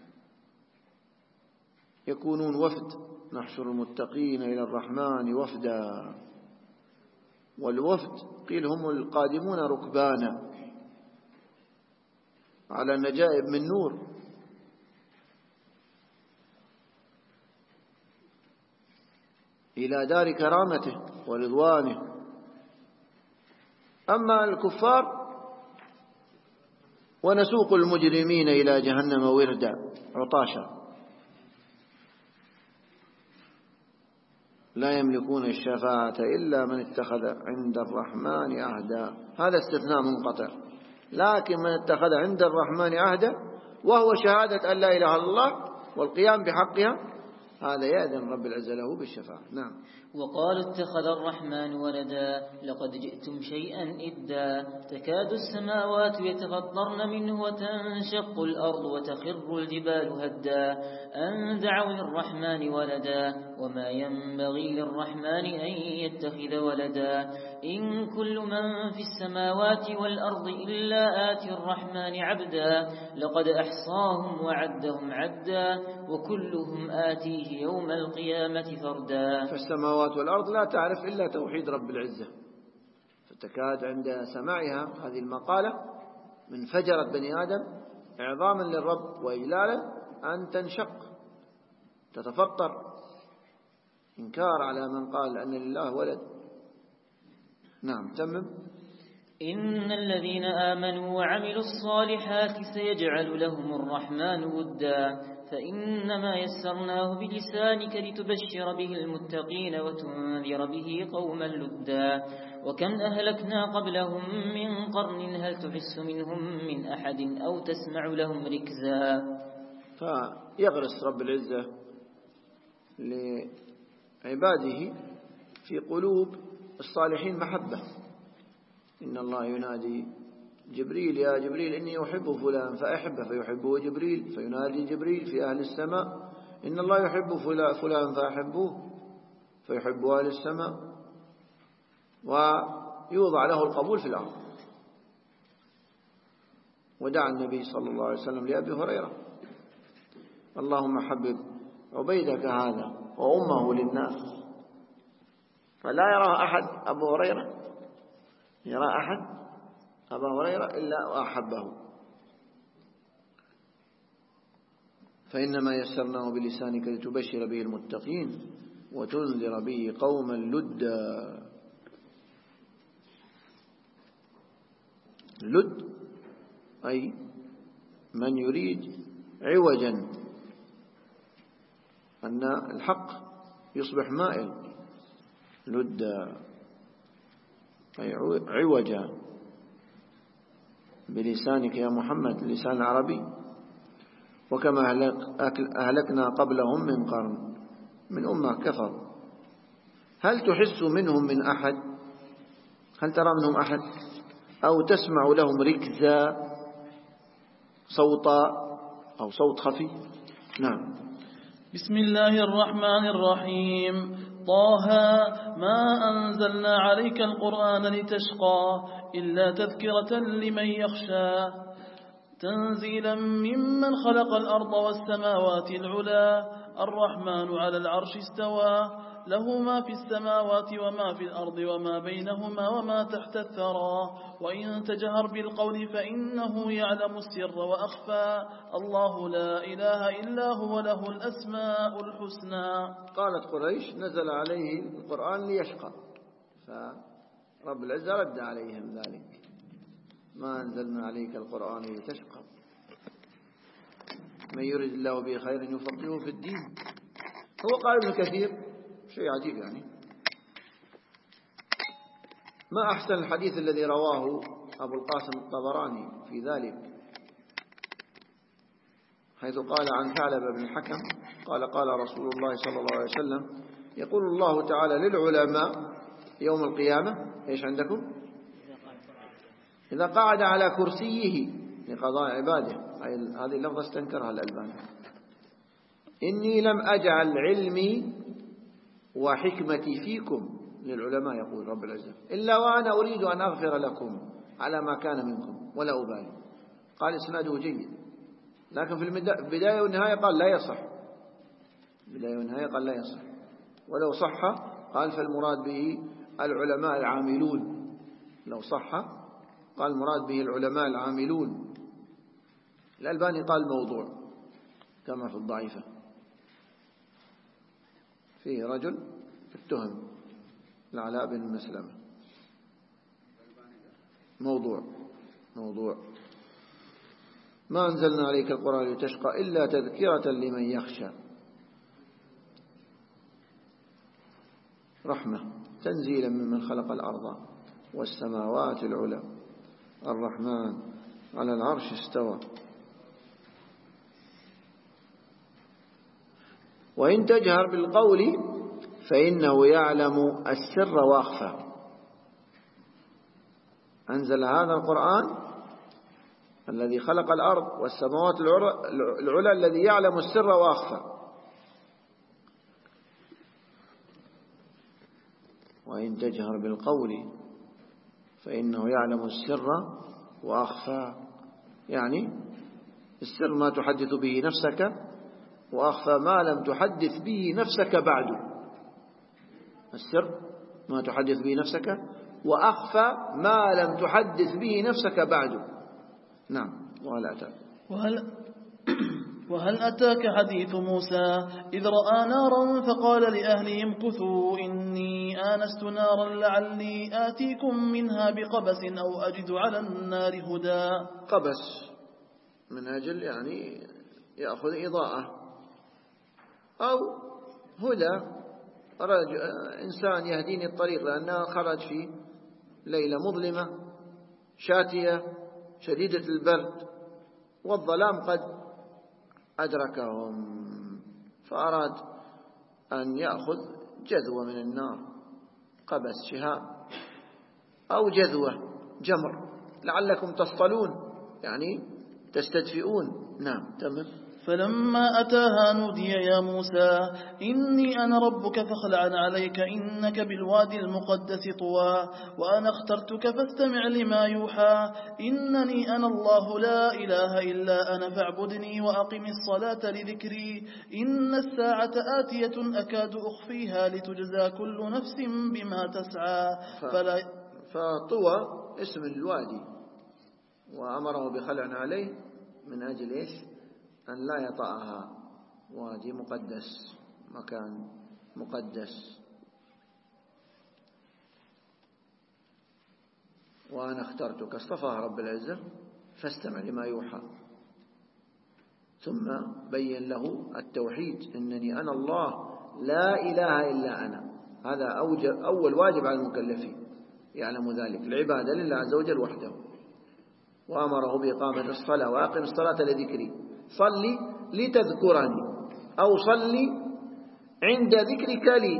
يكونون وفد. نحشر المتقين إلى الرحمن وفدا، والوفد قيل هم القادمون ركبانا على النجائب من نور إلى دار كرامته ورضوانه. أما الكفار ونسوق المجرمين إلى جهنم وردا عطاشا لا يملكون الشفاعة إلا من اتخذ عند الرحمن عهدا. هذا استثناء منقطع، لكن من اتخذ عند الرحمن عهدا وهو شهادة أن لا إله إلا الله والقيام بحقها هذا يأذن رب العزة له بالشفاعة. نعم. وقالوا اتخذ الرحمن ولدا لقد جئتم شيئا إدا تكاد السماوات يتفطرن منه وتنشق الأرض وتخر الجبال هدا أن دعوا للرحمن ولدا وما ينبغي للرحمن أن يتخذ ولدا إن كل من في السماوات والأرض إلا آتي الرحمن عبدا لقد أحصاهم وعدهم عدا وكلهم آتيه يوم القيامة فردا. فالسماوات والأرض لا تعرف إلا توحيد رب العزة، فتكاد عند سماعها هذه المقالة من فجرة بني آدم إعظاما للرب وإجلالا أن تنشق تتفطر إنكار على من قال أن لله ولد. نعم تمم. إن الذين آمنوا وعملوا الصالحات سيجعل لهم الرحمن ودا فإنما يسرناه بلسانك لتبشر به المتقين وتنذر به قوما لدا وكم أهلكنا قبلهم من قرن هل تحس منهم من أحد أو تسمع لهم ركزا. فيغرس رب العزة لعباده في قلوب الصالحين محبة. إن الله ينادي جبريل يا جبريل إني أحب فلان فأحبه فيحبه جبريل، فينادي جبريل في أهل السماء إن الله يحب فلان فأحبوه فيحب أهل السماء، ويوضع له القبول في الأرض. ودعا النبي صلى الله عليه وسلم لأبي هريرة اللهم حبب عبيدك هذا وأمه للناس، فلا يرى أحد أبو هريرة يرى أحد أبا هريرة إلا وأحبه. فإنما يسرناه بلسانك لتبشر به المتقين وتنذر به قوما لدا. لد أي من يريد عوجا، أن الحق يصبح مائل. لدا أي عوجا بلسانك يا محمد اللسان العربي. وكما أهلكنا قبلهم من قرن من أمة كفر هل تحس منهم من أحد، هل ترى منهم أحد أو تسمع لهم ركزا صوتا أو صوت خفي. نعم. بسم الله الرحمن الرحيم. طه ما أنزلنا عليك القرآن لتشقى إلا تذكرة لمن يخشى تنزيلا ممن خلق الأرض والسماوات العلا الرحمن على العرش استوى له ما في السماوات وما في الأرض وما بينهما وما تحت الثرى وإن تجهر بالقول فإنه يعلم السر وأخفى الله لا إله إلا هو له الأسماء الحسنى. قالت قريش نزل عليه القرآن ليشقى، فرب العزة رد عليهم ذلك ما أنزلنا عليك القرآن لتشقى من يريد الله به خير يفقهه في الدين. هو قال ابن كثير شيء عجيب يعني ما أحسن الحديث الذي رواه أبو القاسم الطبراني في ذلك، حيث قال عن ثعلب بن الحكم قال قال رسول الله صلى الله عليه وسلم يقول الله تعالى للعلماء يوم القيامة إيش عندكم إذا قعد على كرسيه لقضاء عباده. هذه اللفظة استنكرها الألباني. إني لم أجعل علمي وحكمتي فيكم للعلماء يقول رب العزة إلا وأنا أريد أن أغفر لكم على ما كان منكم ولا أبالي. قال إسناده جيد، لكن في البداية والنهاية قال لا يصح. البداية والنهاية قال لا يصح، ولو صح قال فالمراد به العلماء العاملون. لو صح قال المراد به العلماء العاملون. الألباني قال موضوع كما في الضعيفة، فيه رجل اتهم العلاء بن مسلمة موضوع ما أنزلنا عليك القرآن لتشقى إلا تذكرة لمن يخشى رحمة تنزيلا ممن خلق الأرض والسماوات العلى الرحمن على العرش استوى. وإن تجهر بالقول فإنه يعلم السر وأخفى. أنزل هذا القرآن الذي خلق الأرض والسماوات العلى الذي يعلم السر وأخفى. وإن تجهر بالقول فإنه يعلم السر وأخفى، يعني السر ما تحدث به نفسك، وأخفى ما لم تحدث به نفسك بعد. السر ما تحدث به نفسك، وأخفى ما لم تحدث به نفسك بعد. نعم. وهل أتاك حديث موسى إذ رأى نارا فقال لأهلهم كثوا إني آنست نارا لعلي آتيكم منها بقبس أو أجد على النار هدى. قبس من أجل يعني يأخذ إضاءة، أو هدى إنسان يهديني الطريق، لأنه خرج في ليلة مظلمة شاتية شديدة البرد والظلام قد أدركهم، فأراد أن يأخذ جذوة من النار، قبس شهاب أو جذوة جمر لعلكم تصطلون، يعني تستدفئون. نعم. تمام. فلما أتاها نودي يا موسى إني أنا ربك فاخلع عليك إنك بالوادي المقدس طوى وأنا اخترتك فاستمع لما يوحى إنني أنا الله لا إله إلا أنا فاعبدني وأقم الصلاة لذكري إن الساعة آتية أكاد أخفيها لتجزى كل نفس بما تسعى. فطوى اسم الوادي، وأمره بخلع عليه من أجل إيش؟ أن لا يطأها، وادي مقدس، مكان مقدس. وأنا اخترتك، اصطفاها رب العزة، فاستمع لما يوحى. ثم بين له التوحيد، إنني أنا الله لا إله إلا أنا. هذا أول واجب على المكلفين يعلم ذلك، العبادة لله عز وجل وحده. وأمره بإقامة الصلاة وأقم الصلاة لذكري، صلي لتذكرني أو صلي عند ذكرك لي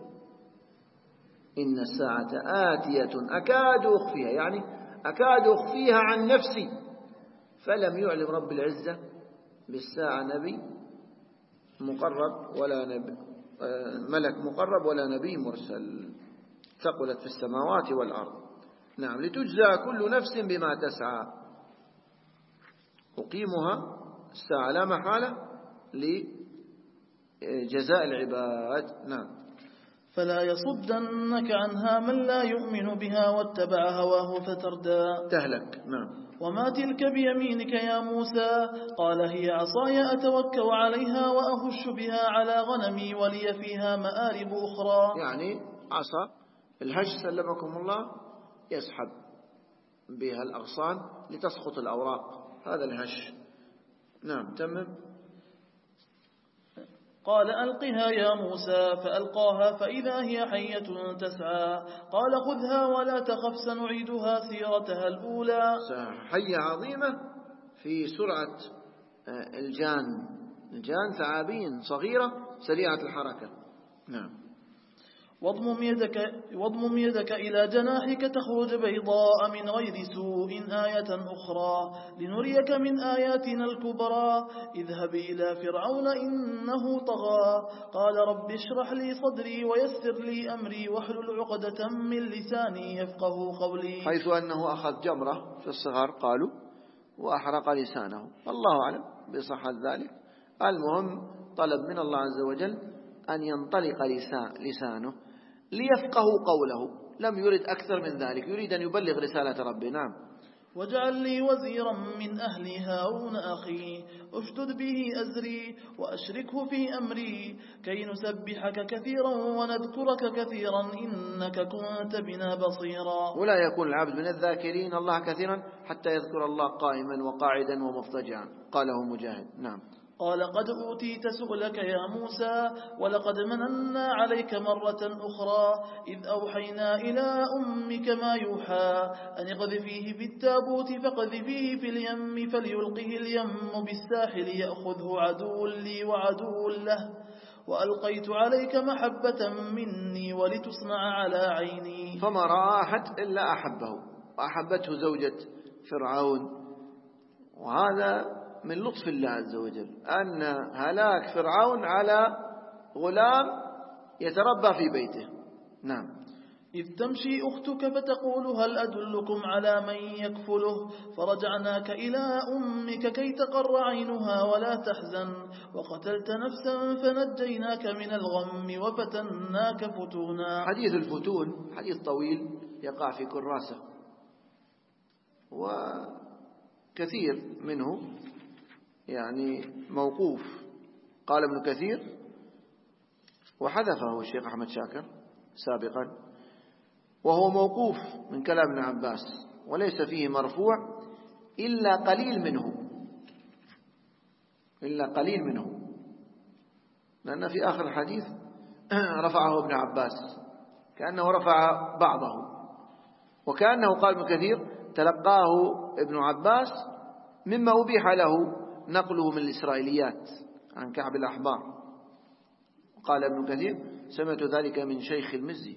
إن الساعة آتية أكاد أخفيها، يعني أكاد أخفيها عن نفسي. فلم يعلم رب العزة بالساعة نبي مقرب ولا نبي ملك مقرب ولا نبي مرسل، ثقلت في السماوات والأرض. نعم. لتجزى كل نفس بما تسعى، أقيمها الساعة لا محالة لجزاء العباد. نعم. فلا يصدنك عنها من لا يؤمن بها واتبع هواه فتردى، تهلك. نعم. وما تلك بيمينك يا موسى؟ قال هي عصاي أتوكأ عليها وأهش بها على غنمي ولي فيها مآرب أخرى. يعني عصا الهش سلمكم الله يسحب بها الأغصان لتسقط الأوراق، هذا الهش. نعم. تمام. قال ألقها يا موسى فألقاها فإذا هي حية تسعى قال خذها ولا تخف سنعيدها سيرتها الأولى. حية عظيمة في سرعة الجان ثعابين صغيرة سريعة الحركة. نعم. واضمم يدك إلى جناحك تخرج بيضاء من غير سوء آية أخرى لنريك من آياتنا الكبرى اذهب إلى فرعون إنه طغى قال رب اشرح لي صدري ويسر لي أمري واحلل عقدة من لساني يفقه قولي. حيث أنه أخذ جمرة في الصغر قالوا وأحرق لسانه، الله أعلم بصحة ذلك. المهم طلب من الله عز وجل أن ينطلق لسانه ليفقهوا قوله، لم يرد أكثر من ذلك، يريد أن يبلغ رسالة ربه. نعم. واجعل لي وزيرا من أهلي هارون أخي أشدد به أزري وأشركه في أمري كي نسبحك كثيرا ونذكرك كثيرا إنك كنت بنا بصيرا. ولا يكون العبد من الذاكرين الله كثيرا حتى يذكر الله قائما وقاعدا ومضطجعا، قاله مجاهد. نعم. قال قد أوتيت سؤلك يا موسى ولقد مننا عليك مرة أخرى إذ أوحينا إلى أمك ما يوحى أن اقذفيه في التابوت فاقذفيه في اليم فليلقه اليم بالساحل يأخذه عدو لي وعدو له وألقيت عليك محبة مني ولتصنع على عيني. فما رأى أحد إلا أحبه، وأحبته زوجة فرعون. وهذا من لطف الله عز وجل أن هلاك فرعون على غلام يتربى في بيته. نعم. إذ تمشي أختك فتقول هل أدلكم على من يكفله فرجعناك إلى أمك كي تقر عينها ولا تحزن وقتلت نفسا فنجيناك من الغم وفتناك فتونا. حديث الفتون حديث طويل يقع في كراسة، وكثير منه يعني موقوف. قال ابن كثير وحذفه الشيخ أحمد شاكر سابقا، وهو موقوف من كلام ابن عباس وليس فيه مرفوع إلا قليل منه، لأن في آخر الحديث رفعه ابن عباس كأنه رفع بعضه، وكأنه قال ابن كثير تلقاه ابن عباس مما أبيح له نقله من الإسرائيليات عن كعب الأحبار. قال ابن كثير سمعت ذلك من شيخ المزي.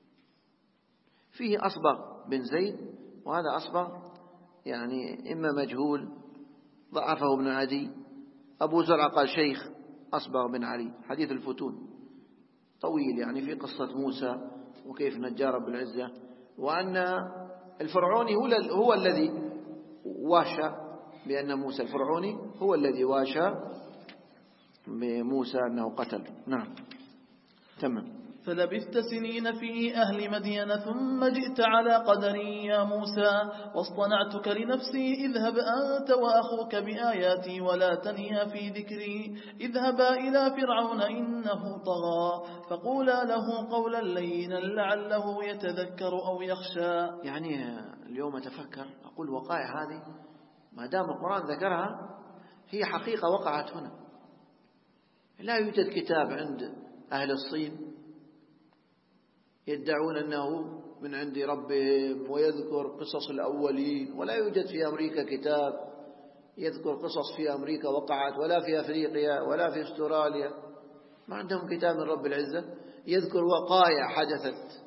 فيه أصبغ بن زيد، وهذا أصبغ يعني إما مجهول ضعفه ابن عدي. أبو زرع قال شيخ أصبغ بن علي. حديث الفتون طويل يعني في قصة موسى وكيف نجى رب العزة، وأن الفرعوني هو الذي واشى بأن موسى الفرعوني هو الذي واشى بموسى أنه قتل. نعم تمام. فلبثت سنين في أهل مدين ثم جئت على قدري يا موسى واصطنعتك لنفسي. اذهب أنت وأخوك بآياتي ولا تنيا في ذكري. اذهبا إلى فرعون إنه طغى فقولا له قولا لينا لعله يتذكر أو يخشى. يعني اليوم أتفكر أقول وقائع هذه ما دام القرآن ذكرها هي حقيقة وقعت هنا. لا يوجد كتاب عند أهل الصين يدعون أنه من عند ربهم ويذكر قصص الأولين، ولا يوجد في أمريكا كتاب يذكر قصص في أمريكا وقعت، ولا في أفريقيا ولا في أستراليا. ما عندهم كتاب من رب العزة يذكر وقائع حدثت.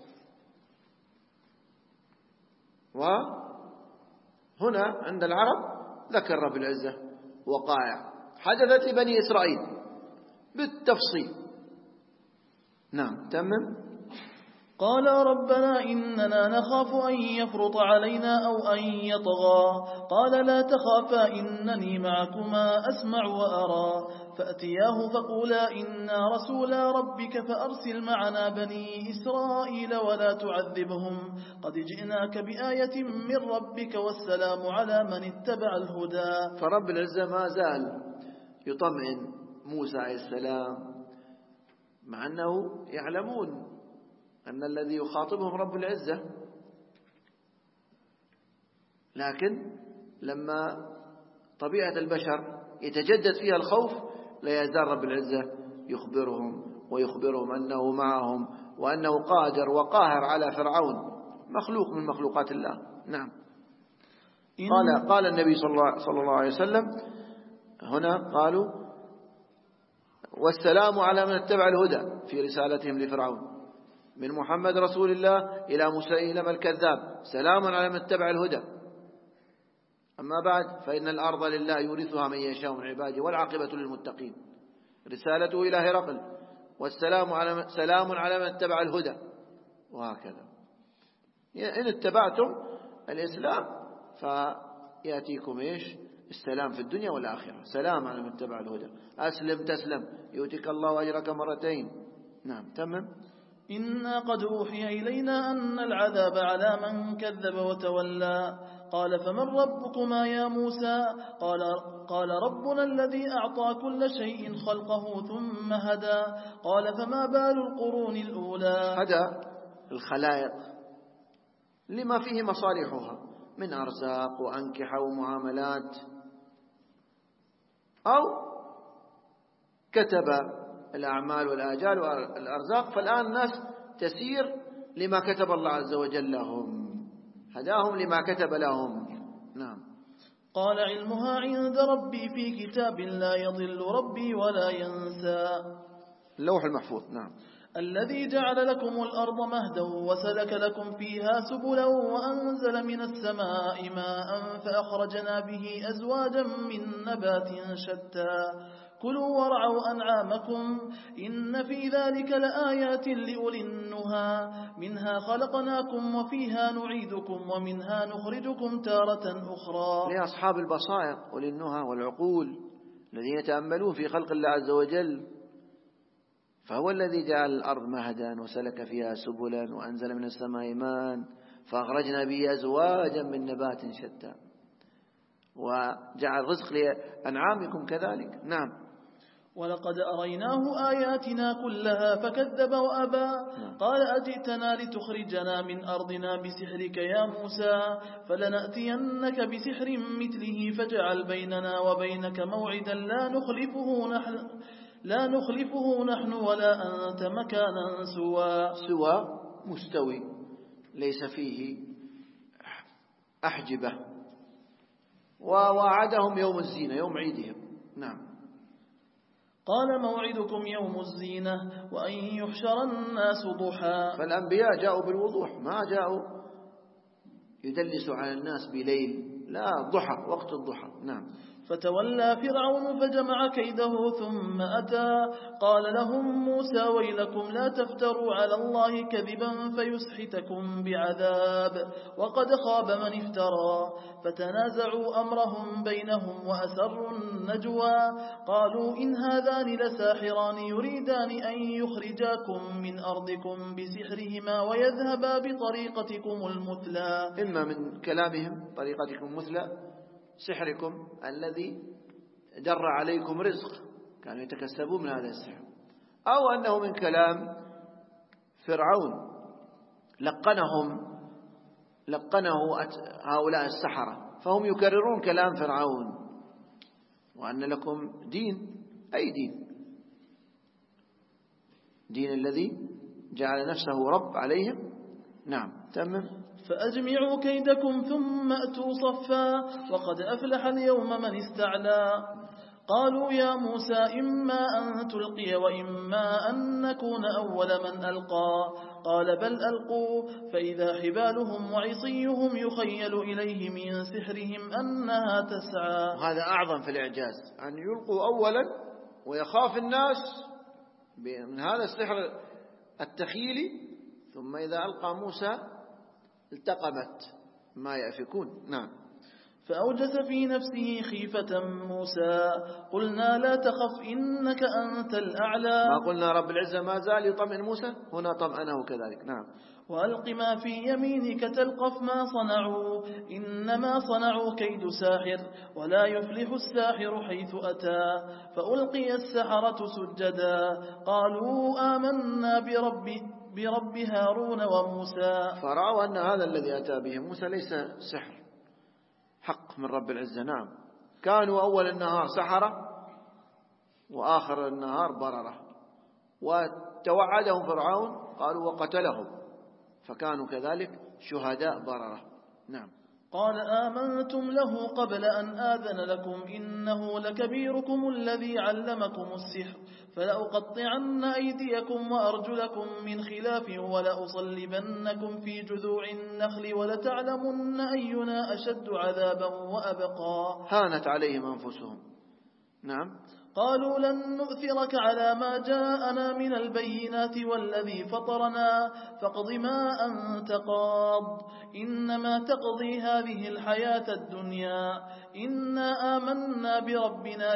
وهنا عند العرب ذكر رب العزة وقائع حدثت لبني إسرائيل بالتفصيل. نعم تمام. قال ربنا إننا نخاف أن يفرط علينا أو أن يطغى. قال لا تخافا إنني معكما أسمع وأرى. فأتياه فقولا إنا رسولا ربك فأرسل معنا بني إسرائيل ولا تعذبهم قد جئناك بآية من ربك والسلام على من اتبع الهدى. فرب العزة ما زال يطمئن موسى عليه السلام مع أنه يعلمون أن الذي يخاطبهم رب العزة، لكن لما طبيعة البشر يتجدد فيها الخوف لا يزال رب العزة يخبرهم أنه معهم وأنه قادر وقاهر على فرعون مخلوق من مخلوقات الله. نعم. قال النبي صلى الله عليه وسلم هنا قالوا والسلام على من اتبع الهدى في رسالتهم لفرعون من محمد رسول الله إلى مسيلمة الكذاب سلام على من اتبع الهدى. أما بعد فإن الأرض لله يورثها من يشاء من عباده والعاقبة للمتقين. رسالته إلى هرقل والسلام على من اتبع الهدى. وهكذا إن اتبعتم الإسلام فيأتيكم السلام في الدنيا والآخرة. سلام على من اتبع الهدى. أسلم تسلم يؤتك الله أجرك مرتين. نعم تمام. إنا قد أوحي إلينا أن العذاب على من كذب وتولى. قال فمن ربكما يا موسى؟ قال ربنا الذي أعطى كل شيء خلقه ثم هدى. قال فما بال القرون الأولى؟ هدى الخلائق لما فيه مصالحها من أرزاق وأنكحة ومعاملات، أو كتب الأعمال والآجال والأرزاق، فالآن الناس تسير لما كتب الله عز وجل لهم، هداهم لما كتب لهم. نعم. قال علمها عند ربي في كتاب لا يضل ربي ولا ينسى. اللوح المحفوظ. نعم. الذي جعل لكم الأرض مهدا وسلك لكم فيها سبلا وأنزل من السماء ماء فأخرجنا به أزواجا من نبات شتى كلوا وارعوا أنعامكم إن في ذلك لآيات لأولي النهى منها خلقناكم وفيها نعيدكم ومنها نخرجكم تارة أخرى. لأصحاب البصائر أولي النهى والعقول الذين يتأملون في خلق الله عز وجل، فهو الذي جعل الأرض مهدا وسلك فيها سبلا وأنزل من السماء ماء فأخرجنا به أزواجا من نبات شتى وجعل رزق لأنعامكم كذلك. نعم. ولقد أريناه آياتنا كلها فكذب وأبى قال أجئتنا لتخرجنا من أرضنا بسحرك يا موسى فلنأتينك بسحر مثله فاجعل بيننا وبينك موعدا لا نخلفه نحن ولا أنت مكانا سوى مستوي ليس فيه أحجبة. ووعدهم يوم الزينة يوم عيدهم. نعم. قال موعدكم يوم الزينة وأن يحشر الناس ضحى. فالأنبياء جاءوا بالوضوح، ما جاءوا يدلسوا على الناس بليل، لا، ضحى، وقت الضحى. نعم. فتولى فرعون فجمع كيده ثم أتى قال لهم موسى ويلكم لا تفتروا على الله كذبا فيسحتكم بعذاب وقد خاب من افترى. فتنازعوا أمرهم بينهم وأسروا النجوى قالوا إن هذان لساحران يريدان أن يخرجاكم من أرضكم بسحرهما ويذهبا بطريقتكم المثلى. إما من كلامهم طريقتكم مثلى سحركم الذي جر عليكم رزق، كانوا يتكسبون من هذا السحر، أو أنه من كلام فرعون لقنه هؤلاء السحرة فهم يكررون كلام فرعون، وأن لكم دين، أي دين الذي جعل نفسه رب عليهم. نعم. تمام. فأجمعوا كيدكم ثم أتوا صفا وقد أفلح اليوم من استعلى. قالوا يا موسى إما أن تلقي وإما أن نكون أول من ألقى قال بل ألقوا فإذا حبالهم وعصيهم يخيل إليه من سحرهم أنها تسعى. هذا أعظم في الإعجاز، أن يلقوا أولا ويخاف الناس من هذا السحر التخيلي، ثم إذا ألقى موسى التقمت ما يأفكون. نعم. فأوجس في نفسه خيفة موسى قلنا لا تخف إنك أنت الأعلى. ما قلنا رب العزة ما زال يطمئن موسى، هنا طمأنه كذلك. نعم. وألق ما في يمينك تلقف ما صنعوا إنما صنعوا كيد ساحر ولا يفلح الساحر حيث أتى. فألقي السحرة سجدا قالوا آمنا برب هارون وموسى. فرأوا أن هذا الذي أتى به موسى ليس سحر، حق من رب العزة. نعم. كانوا أول النهار سحرة وآخر النهار بررة، وتوعدهم فرعون قالوا وقتلهم، فكانوا كذلك شهداء بررة. نعم. قال آمنتم له قبل أن آذن لكم إنه لكبيركم الذي علمكم السحر فلأقطعن أيديكم وأرجلكم من خلاف ولأصلبنكم في جذوع النخل ولتعلمن أينا أشد عذابا وأبقى. هانت عليهم أنفسهم. نعم. قالوا لن نؤثرك على ما جاءنا من البينات والذي فطرنا فاقض ما أنت قاض إنما تقضي هذه الحياة الدنيا إنا آمنا بربنا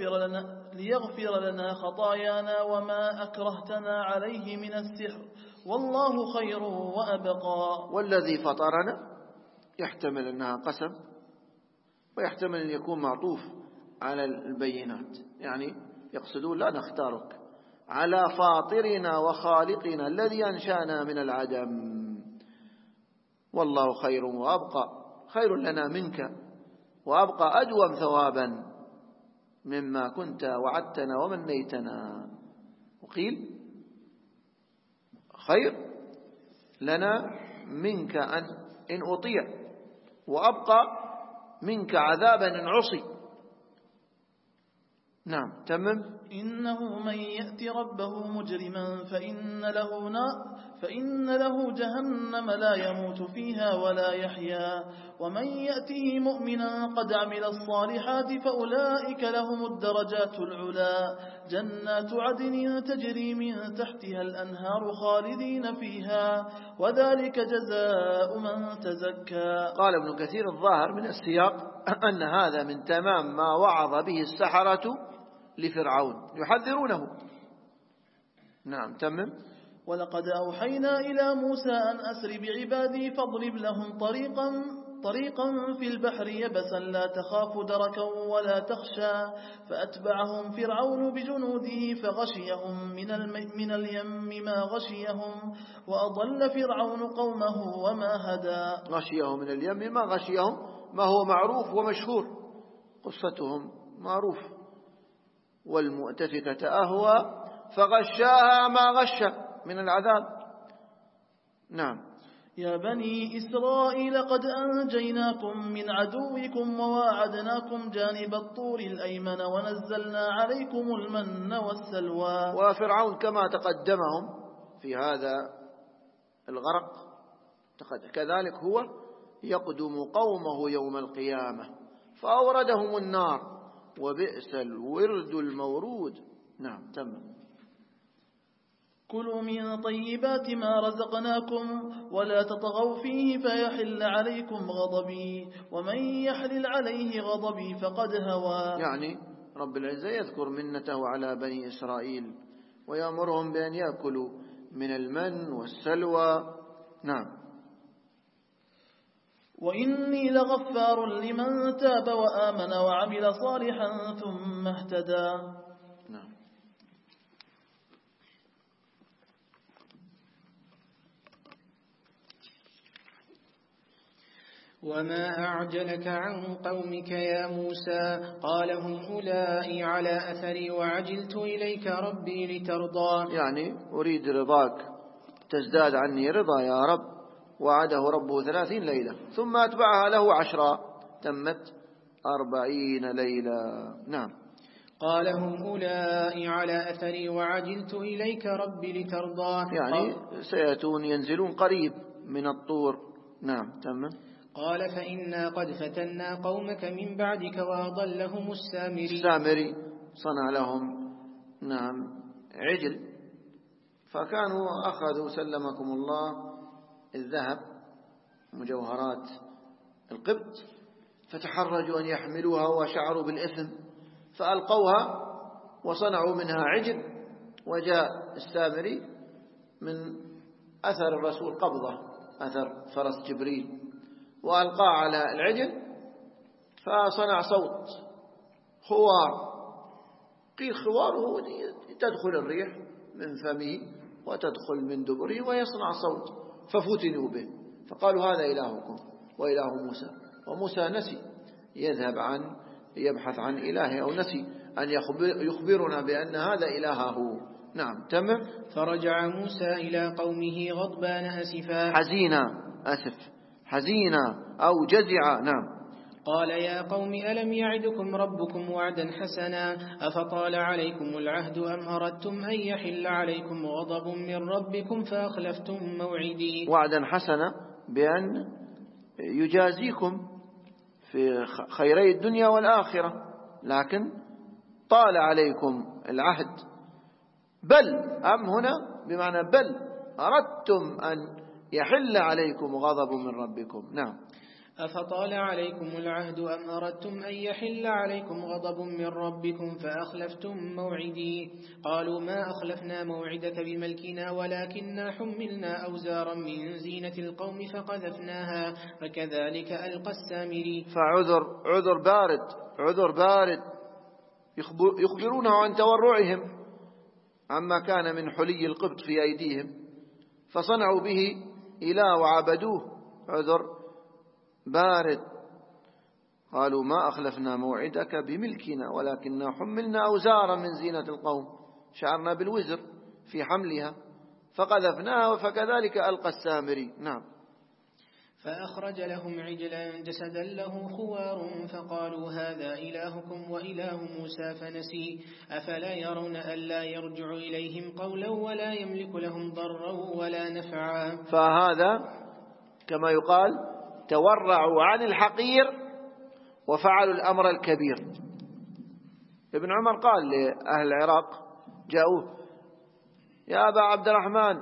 ليغفر لنا خطايانا وما أكرهتنا عليه من السحر والله خير وأبقى. والذي فطرنا يحتمل أنها قسم، ويحتمل أن يكون معطوف على البينات، يعني يقصدون لا نختارك، على فاطرنا وخالقنا الذي أنشأنا من العدم، والله خير وأبقى، خير لنا منك وأبقى أدوم ثوابا مما كنت وعدتنا ومنيتنا. وقيل خير لنا منك إن أطيع، وأبقى منك عذابا إن عصي. نعم تمم. إنه من يأت ربه مجرما فإن له جهنم لا يموت فيها ولا يحيا، ومن يأته مؤمنا قد عمل الصالحات فأولئك لهم الدرجات العلا، جنات عدن تجري من تحتها الأنهار خالدين فيها، وذلك جزاء من تزكى. قال ابن كثير الظاهر من السياق أن هذا من تمام ما وعظ به السحرة لفرعون يحذرونه. نعم تمم. ولقد أوحينا إلى موسى أن أسر بعبادي فاضرب لهم طريقا في البحر يبسا لا تخاف دركا ولا تخشى، فأتبعهم فرعون بجنوده فغشيهم من اليم ما غشيهم، وأضل فرعون قومه وما هدى. غشيهم من اليم ما غشيهم، ما هو معروف ومشهور، قصتهم معروف. والمؤتفكة أهوى فغشاها ما غشى من العذاب. نعم. يا بني إسرائيل قد أنجيناكم من عدوكم وواعدناكم جانب الطور الأيمن ونزلنا عليكم المن والسلوى. وفرعون كما تقدمهم في هذا الغرق كذلك هو يقدم قومه يوم القيامة فأوردهم النار وبئس الورد المورود. نعم تمام. كلوا من طيبات ما رزقناكم ولا تطغوا فيه فيحل عليكم غضبي، ومن يحلل عليه غضبي فقد هوى. يعني رب العزة يذكر منته على بني إسرائيل ويأمرهم بأن يأكلوا من المن والسلوى. نعم. وإني لغفار لمن تاب وآمن وعمل صالحا ثم اهتدى. نعم. وما أعجلك عن قومك يا موسى؟ قال هم أولئي على أثري وعجلت إليك ربي لترضى. يعني أريد رضاك تزداد عني رضا يا رب. وعده ربه 30 ليلة ثم أتبعها له 10 تمت 40 ليلة. نعم. قال هم أولئي على أثري وعجلت إليك ربي لترضى. يعني سيأتون ينزلون قريب من الطور. نعم تمام. قال فإنا قد فتنا قومك من بعدك وأضلهم السامري صنع لهم نعم عجل، فكانوا أخذوا سلمكم الله الذهب مجوهرات القبط فتحرجوا أن يحملوها وشعروا بالإثم فألقوها وصنعوا منها عجل. وجاء السامري من أثر الرسول قبضة أثر فرس جبريل وألقى على العجل فصنع صوت خوار. قيل خواره تدخل الريح من فمه وتدخل من دبره ويصنع صوت ففتنوا به فقالوا هذا إلهكم وإله موسى. وموسى نسي يبحث عن إلهه أو نسي أن يخبرنا بأن هذا إلهه. نعم تمام. فرجع موسى إلى قومه غضبان أسفا حزينا أو جزع. نعم. قال يا قوم ألم يعدكم ربكم وعدا حسنا أفطال عليكم العهد أم أردتم أن يحل عليكم غضب من ربكم فأخلفتم موعدي. وعدا حسنا بأن يجازيكم في خيري الدنيا والآخرة، لكن طال عليكم العهد. بل أم هنا بمعنى بل أردتم أن يحل عليكم غضب من ربكم. نعم. أفطال عليكم العهد أم أردتم أن يحل عليكم غضب من ربكم فأخلفتم موعدي. قالوا ما أخلفنا موعدك بملكنا ولكننا حملنا أوزارا من زينة القوم فقذفناها فكذلك ألقى السامري. عذر بارد يخبرونه عن تورعهم عما كان من حلي القبط في أيديهم فصنعوا به إله وعبدوه. عذر بارد. قالوا ما أخلفنا موعدك بملكنا ولكننا حملنا أوزارا من زينة القوم، شعرنا بالوزر في حملها فقذفناها فكذلك ألقى السامري. نعم. فأخرج لهم عجلا جسدا له خوار فقالوا هذا إلهكم وإله موسى فنسي أفلا يرون ألا يرجع إليهم قولا ولا يملك لهم ضرا ولا نفعا. فهذا كما يقال تورعوا عن الحقير وفعلوا الأمر الكبير. ابن عمر قال لأهل العراق جاءوه يا أبا عبد الرحمن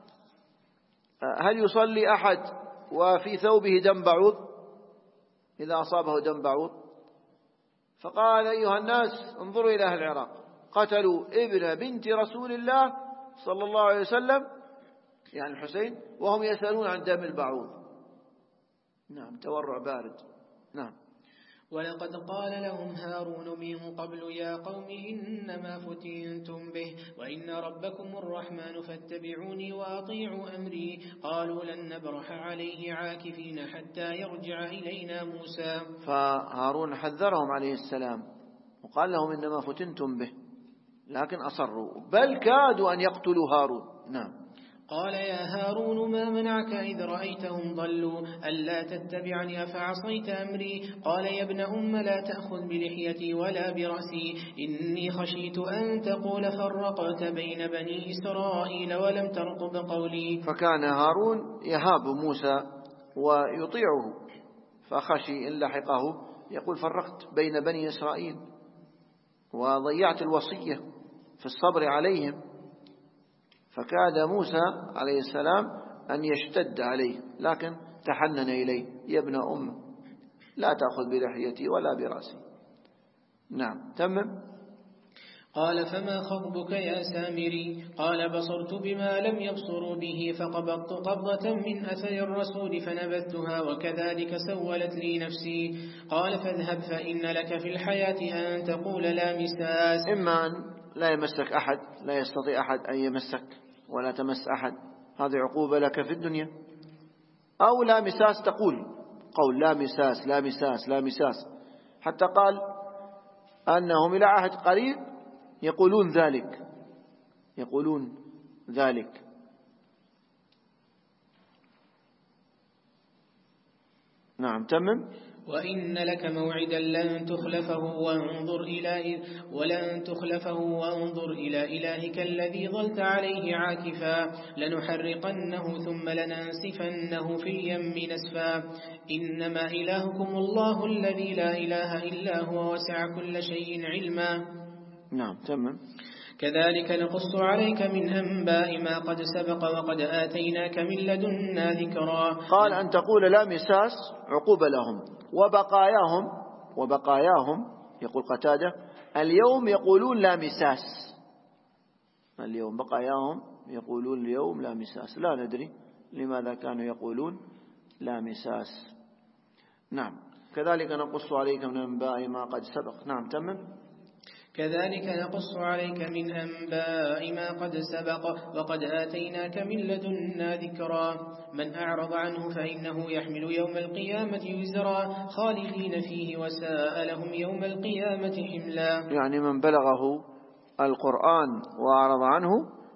هل يصلي أحد وفي ثوبه دم بعوض إذا أصابه دم بعوض؟ فقال أيها الناس انظروا إلى أهل العراق قتلوا ابن بنت رسول الله صلى الله عليه وسلم يعني الحسين وهم يسألون عن دم البعوض. نعم تورع بارد. نعم. ولقد قال لهم هارون من قبل يا قوم إنما فتنتم به وإن ربكم الرحمن فاتبعوني وأطيعوا أمري قالوا لن نبرح عليه عاكفين حتى يرجع إلينا موسى. فهارون حذرهم عليه السلام وقال لهم إنما فتنتم به لكن أصروا بل كادوا أن يقتلوا هارون. نعم. قال يا هارون ما منعك إذ رأيتهم ضلوا ألا تتبعني أفعصيت أمري؟ قال يا ابن أم لا تأخذ بلحيتي ولا برأسي إني خشيت أن تقول فرقت بين بني إسرائيل ولم ترقب قولي. فكان هارون يهاب موسى ويطيعه فخشي إن لحقه يقول فرقت بين بني إسرائيل وضيعت الوصية في الصبر عليهم. فكاد موسى عليه السلام أن يشتد عليه لكن تحنن إليه يا ابن أم لا تأخذ بلحيتي ولا برأسي. نعم تمم. قال فما خطبك يا سامري؟ قال بصرت بما لم يبصروا به فقبضت قبضة من أثر الرسول فنبذتها وكذلك سولت لي نفسي. قال فاذهب فإن لك في الحياة أن تقول لا مساس. إما أن لا يمسك أحد لا يستطيع أحد أن يمسك ولا تمس أحد هذه عقوبة لك في الدنيا أو لا مساس تقول قول لا مساس لا مساس لا مساس حتى قال أنهم إلى عهد قريب يقولون ذلك. نعم تمم. وإن لك موعدا لن تخلفه وانظر إلى إلهك الذي ظلت عليه عاكفا لنحرقنه ثم لننسفنه في اليم نسفا إنما إلهكم الله الذي لا إله إلا هو وسع كل شيء علما. نعم تمام. كذلك نقص عليك من أنباء ما قد سبق وقد آتيناك من لدنا ذكرا. قال أن تقول لا مساس عقوبة لهم وبقاياهم يقول قتادة اليوم يقولون لا مساس اليوم بقاياهم يقولون اليوم لا مساس لا ندري لماذا كانوا يقولون لا مساس. نعم. كذلك نقص عليك من أنباء ما قد سبق. نعم تمام. كذلك نقص عليك من أنباء ما قد سبق وقد آتيناك من لدنا ذكرا من أعرض عنه فإنه يحمل يوم القيامة وزرا خالدين فيه وساء لهم يوم القيامة حملا. يعني من بلغه القرآن وأعرض عنه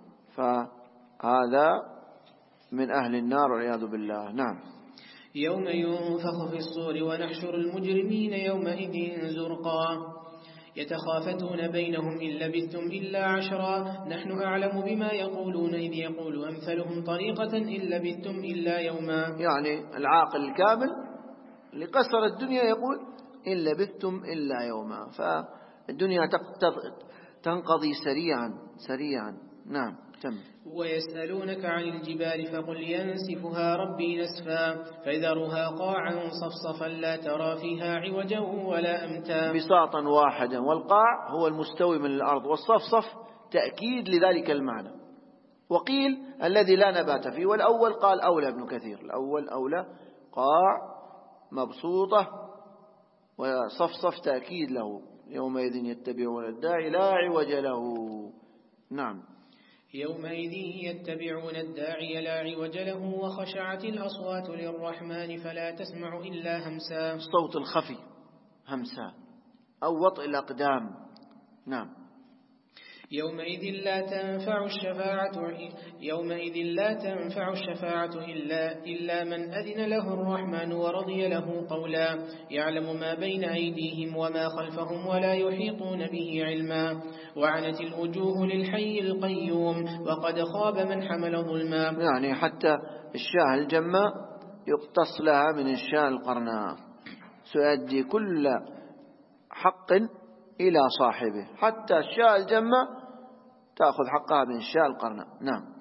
فهذا من أهل النار والعياذ بالله. نعم. يوم ينفخ في الصور ونحشر المجرمين يومئذ زرقا يتخافتون بينهم إن لبثتم إلا عشرا نحن أعلم بما يقولون إذ يقول أمثلهم طريقة إن لبثتم إلا يوما. يعني العاقل الكامل اللي قصر الدنيا يقول إن لبثتم إلا يوما فالدنيا تنقضي سريعا. نعم تم. ويسألونك عن الجبال فقل ينسفها ربي نسفا فيذرها قاعا صفصفا لا ترى فيها عوجا ولا أمتا. بساطا واحدا والقاع هو المستوي من الأرض والصفصف تأكيد لذلك المعنى. وقيل الذي لا نبات فيه والأول قال أولى ابن كثير الأول أولى قاع مبسوطة وصفصف تأكيد له يومئذ يتبعون الداعي لا عوج له. نعم. يومئذ يتبعون الداعي لا عوج له وخشعت الأصوات للرحمن فلا تسمع إلا همسا. الصوت الخفي همسا أو وطئ الأقدام. نعم. يومئذ لا تنفع الشفاعة إلا من أذن له الرحمن ورضي له قولا يعلم ما بين أيديهم وما خلفهم ولا يحيطون به علما وعنت الوجوه للحي القيوم وقد خاب من حمل ظلما. يعني حتى الشاة الجماء يقتص لها من الشاة القرناء، سيؤدي كل حق إلى صاحبه، حتى الشاة الجماء تأخذ حقها من الشاة القرناء. نعم.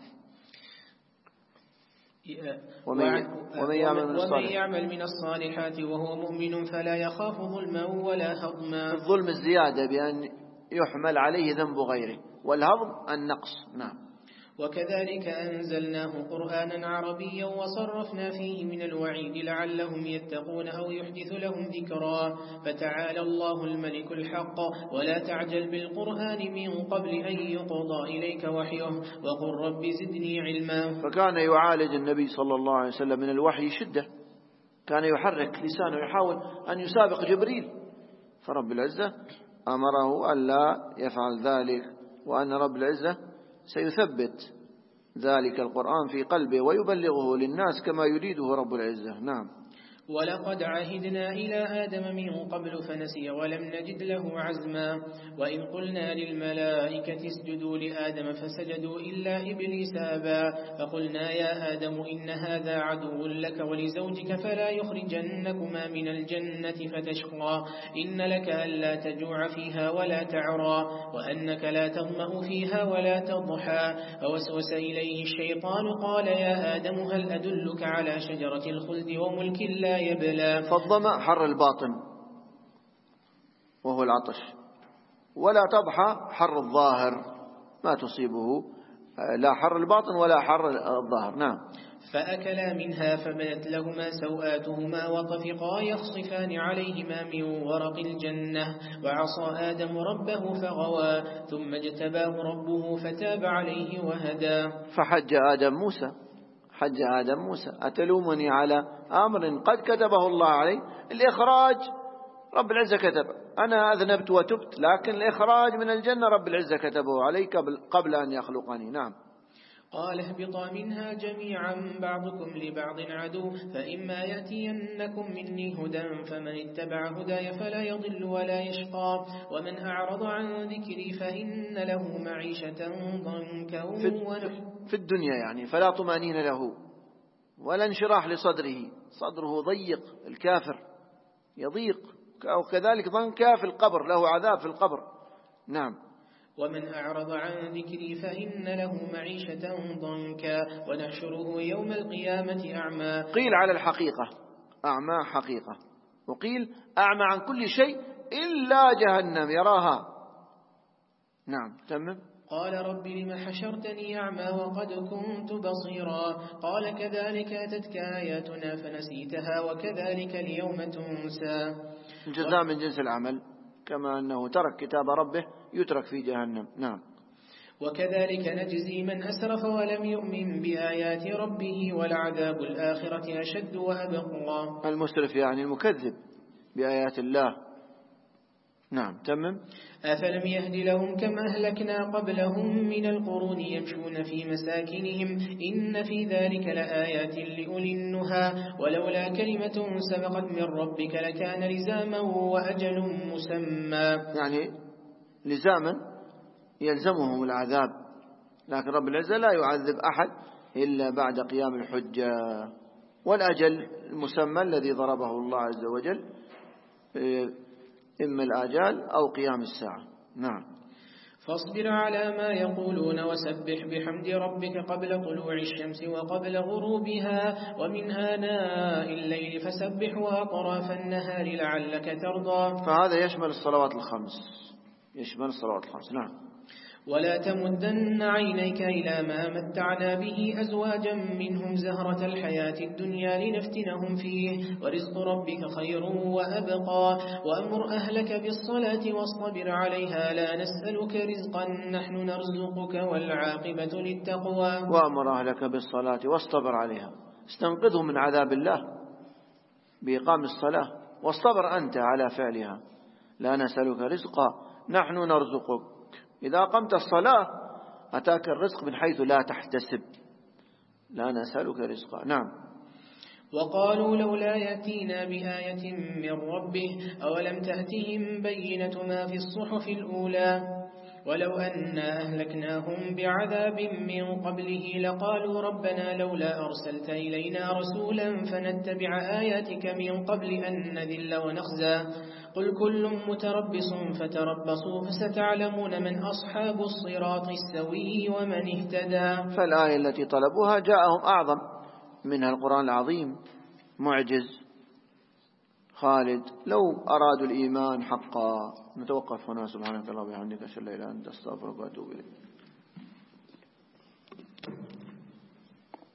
ومن يعمل من الصالحات وهو مؤمن فلا يخاف ظلما ولا هضما. الظلم الزيادة بأن يحمل عليه ذنب غيره، والهضم النقص. نعم. وكذلك أنزلناه قرآنا عربيا وصرفنا فيه من الوعيد لعلهم يتقون أو يحدث لهم ذكرا. فتعالى الله الملك الحق ولا تعجل بالقرآن من قبل أن يقضى إليك وحيه وقل رب زدني علما. فكان يعالج النبي صلى الله عليه وسلم من الوحي شدة، كان يحرك لسانه يحاول أن يسابق جبريل، فرب العزة أمره ألا يفعل ذلك، وأن رب العزة سيثبت ذلك القرآن في قلبه ويبلغه للناس كما يريده رب العزة. نعم. ولقد عهدنا إلى آدم من قبل فنسي ولم نجد له عزما. وإن قلنا للملائكة اسجدوا لآدم فسجدوا إلا إبليس أبى فقلنا يا آدم إن هذا عدو لك ولزوجك فلا يخرجنكما من الجنة فتشقى إن لك ألا تجوع فيها ولا تعرى وأنك لا تظمأ فيها ولا تضحى. فوسوس إليه الشيطان قال يا آدم هل أدلك على شجرة الخلد وملك لا يبلى. فالظمأ حر الباطن وهو العطش، ولا تضحى حر الظاهر ما تصيبه لا حر الباطن ولا حر الظاهر. نعم. فأكلا منها فبدت لهما سوآتهما وطفقا يخصفان عليهما من ورق الجنة وعصى آدم ربه فغوى ثم اجتباه ربه فتاب عليه وهدى. فحج آدم موسى أتلومني على أمر قد كتبه الله علي؟ الإخراج رب العزة كتب، أنا أذنبت وتبت، لكن الإخراج من الجنة رب العزة كتبه علي قبل أن يخلقني. نعم. قال اهبطا منها جميعا بعضكم لبعض عدو فإما يأتينكم مني هدى فمن اتبع هداي فلا يضل ولا يشقى ومن أعرض عن ذكري فإن له معيشة ضنكا في الدنيا، يعني فلا طمأنينة له ولا انشراح لصدره، صدره ضيق، الكافر يضيق، وكذلك ضنكا في القبر، له عذاب في القبر. نعم. ومن أعرض عن ذكري فإن له معيشة ضنكا ونحشره يوم القيامة أعمى. قيل على الحقيقة أعمى حقيقة، وقيل أعمى عن كل شيء إلا جهنم يراها. نعم. تمام. قال رب لم حشرتني أعمى وقد كنت بصيرا قال كذلك أتتك آياتنا فنسيتها وكذلك اليوم تنسى. الجزاء من جنس العمل، كما أنه ترك كتاب ربه يترك في جهنم. نعم. وكذلك نجزي من أسرف ولم يؤمن بآيات ربه ولعذاب الآخرة أشد وأبقى. المسرف يعني المكذب بآيات الله. نعم. تمام. أفلم يهد لهم كم أهلكنا قبلهم من القرون يمشون في مساكنهم إن في ذلك لآيات لأولي النهى ولولا كلمة سبقت من ربك لكان لزاما وأجل مسمى. يعني لزاما يلزمهم العذاب، لكن رب العزة لا يعذب أحد إلا بعد قيام الحجة، والأجل المسمى الذي ضربه الله عز وجل إما الآجال أو قيام الساعة. نعم. فاصبر على ما يقولون وسبح بحمد ربك قبل طلوع الشمس وقبل غروبها ومن آناء الليل فسبح وأطراف النهار لعلك ترضى. فهذا يشمل الصلوات الخمس. نعم. ولا تمدن عينيك إلى ما متعنا به أزواجا منهم زهرة الحياة الدنيا لنفتنهم فيه ورزق ربك خير وأبقى وأمر أهلك بالصلاة واصطبر عليها لا نسألك رزقا نحن نرزقك والعاقبة للتقوى. وأمر أهلك بالصلاة واصطبر عليها، استنقذهم من عذاب الله بإقام الصلاة، واصطبر أنت على فعلها. لا نسألك رزقا نحن نرزقك، إذا قمت الصلاة أتاك الرزق من حيث لا تحتسب، لا نسألك رزقا. نعم. وقالوا لولا يأتينا بآية من ربه أولم تأتهم بينة ما في الصحف الأولى ولو أنا أهلكناهم بعذاب من قبله لقالوا ربنا لولا أرسلت إلينا رسولا فنتبع آياتك من قبل أن نذل ونخزى قل كل متربص فتربصوا فستعلمون من أصحاب الصراط السوي ومن اهتدى. فالآية التي طلبوها جاءهم أعظم منها القرآن العظيم معجز خالد. لو أرادوا الإيمان حقا. نتوقف هنا. سبحانك اللهم وبحمدك أشهد أن لا إله إلا أنت أستغفرك وأتوب إليك.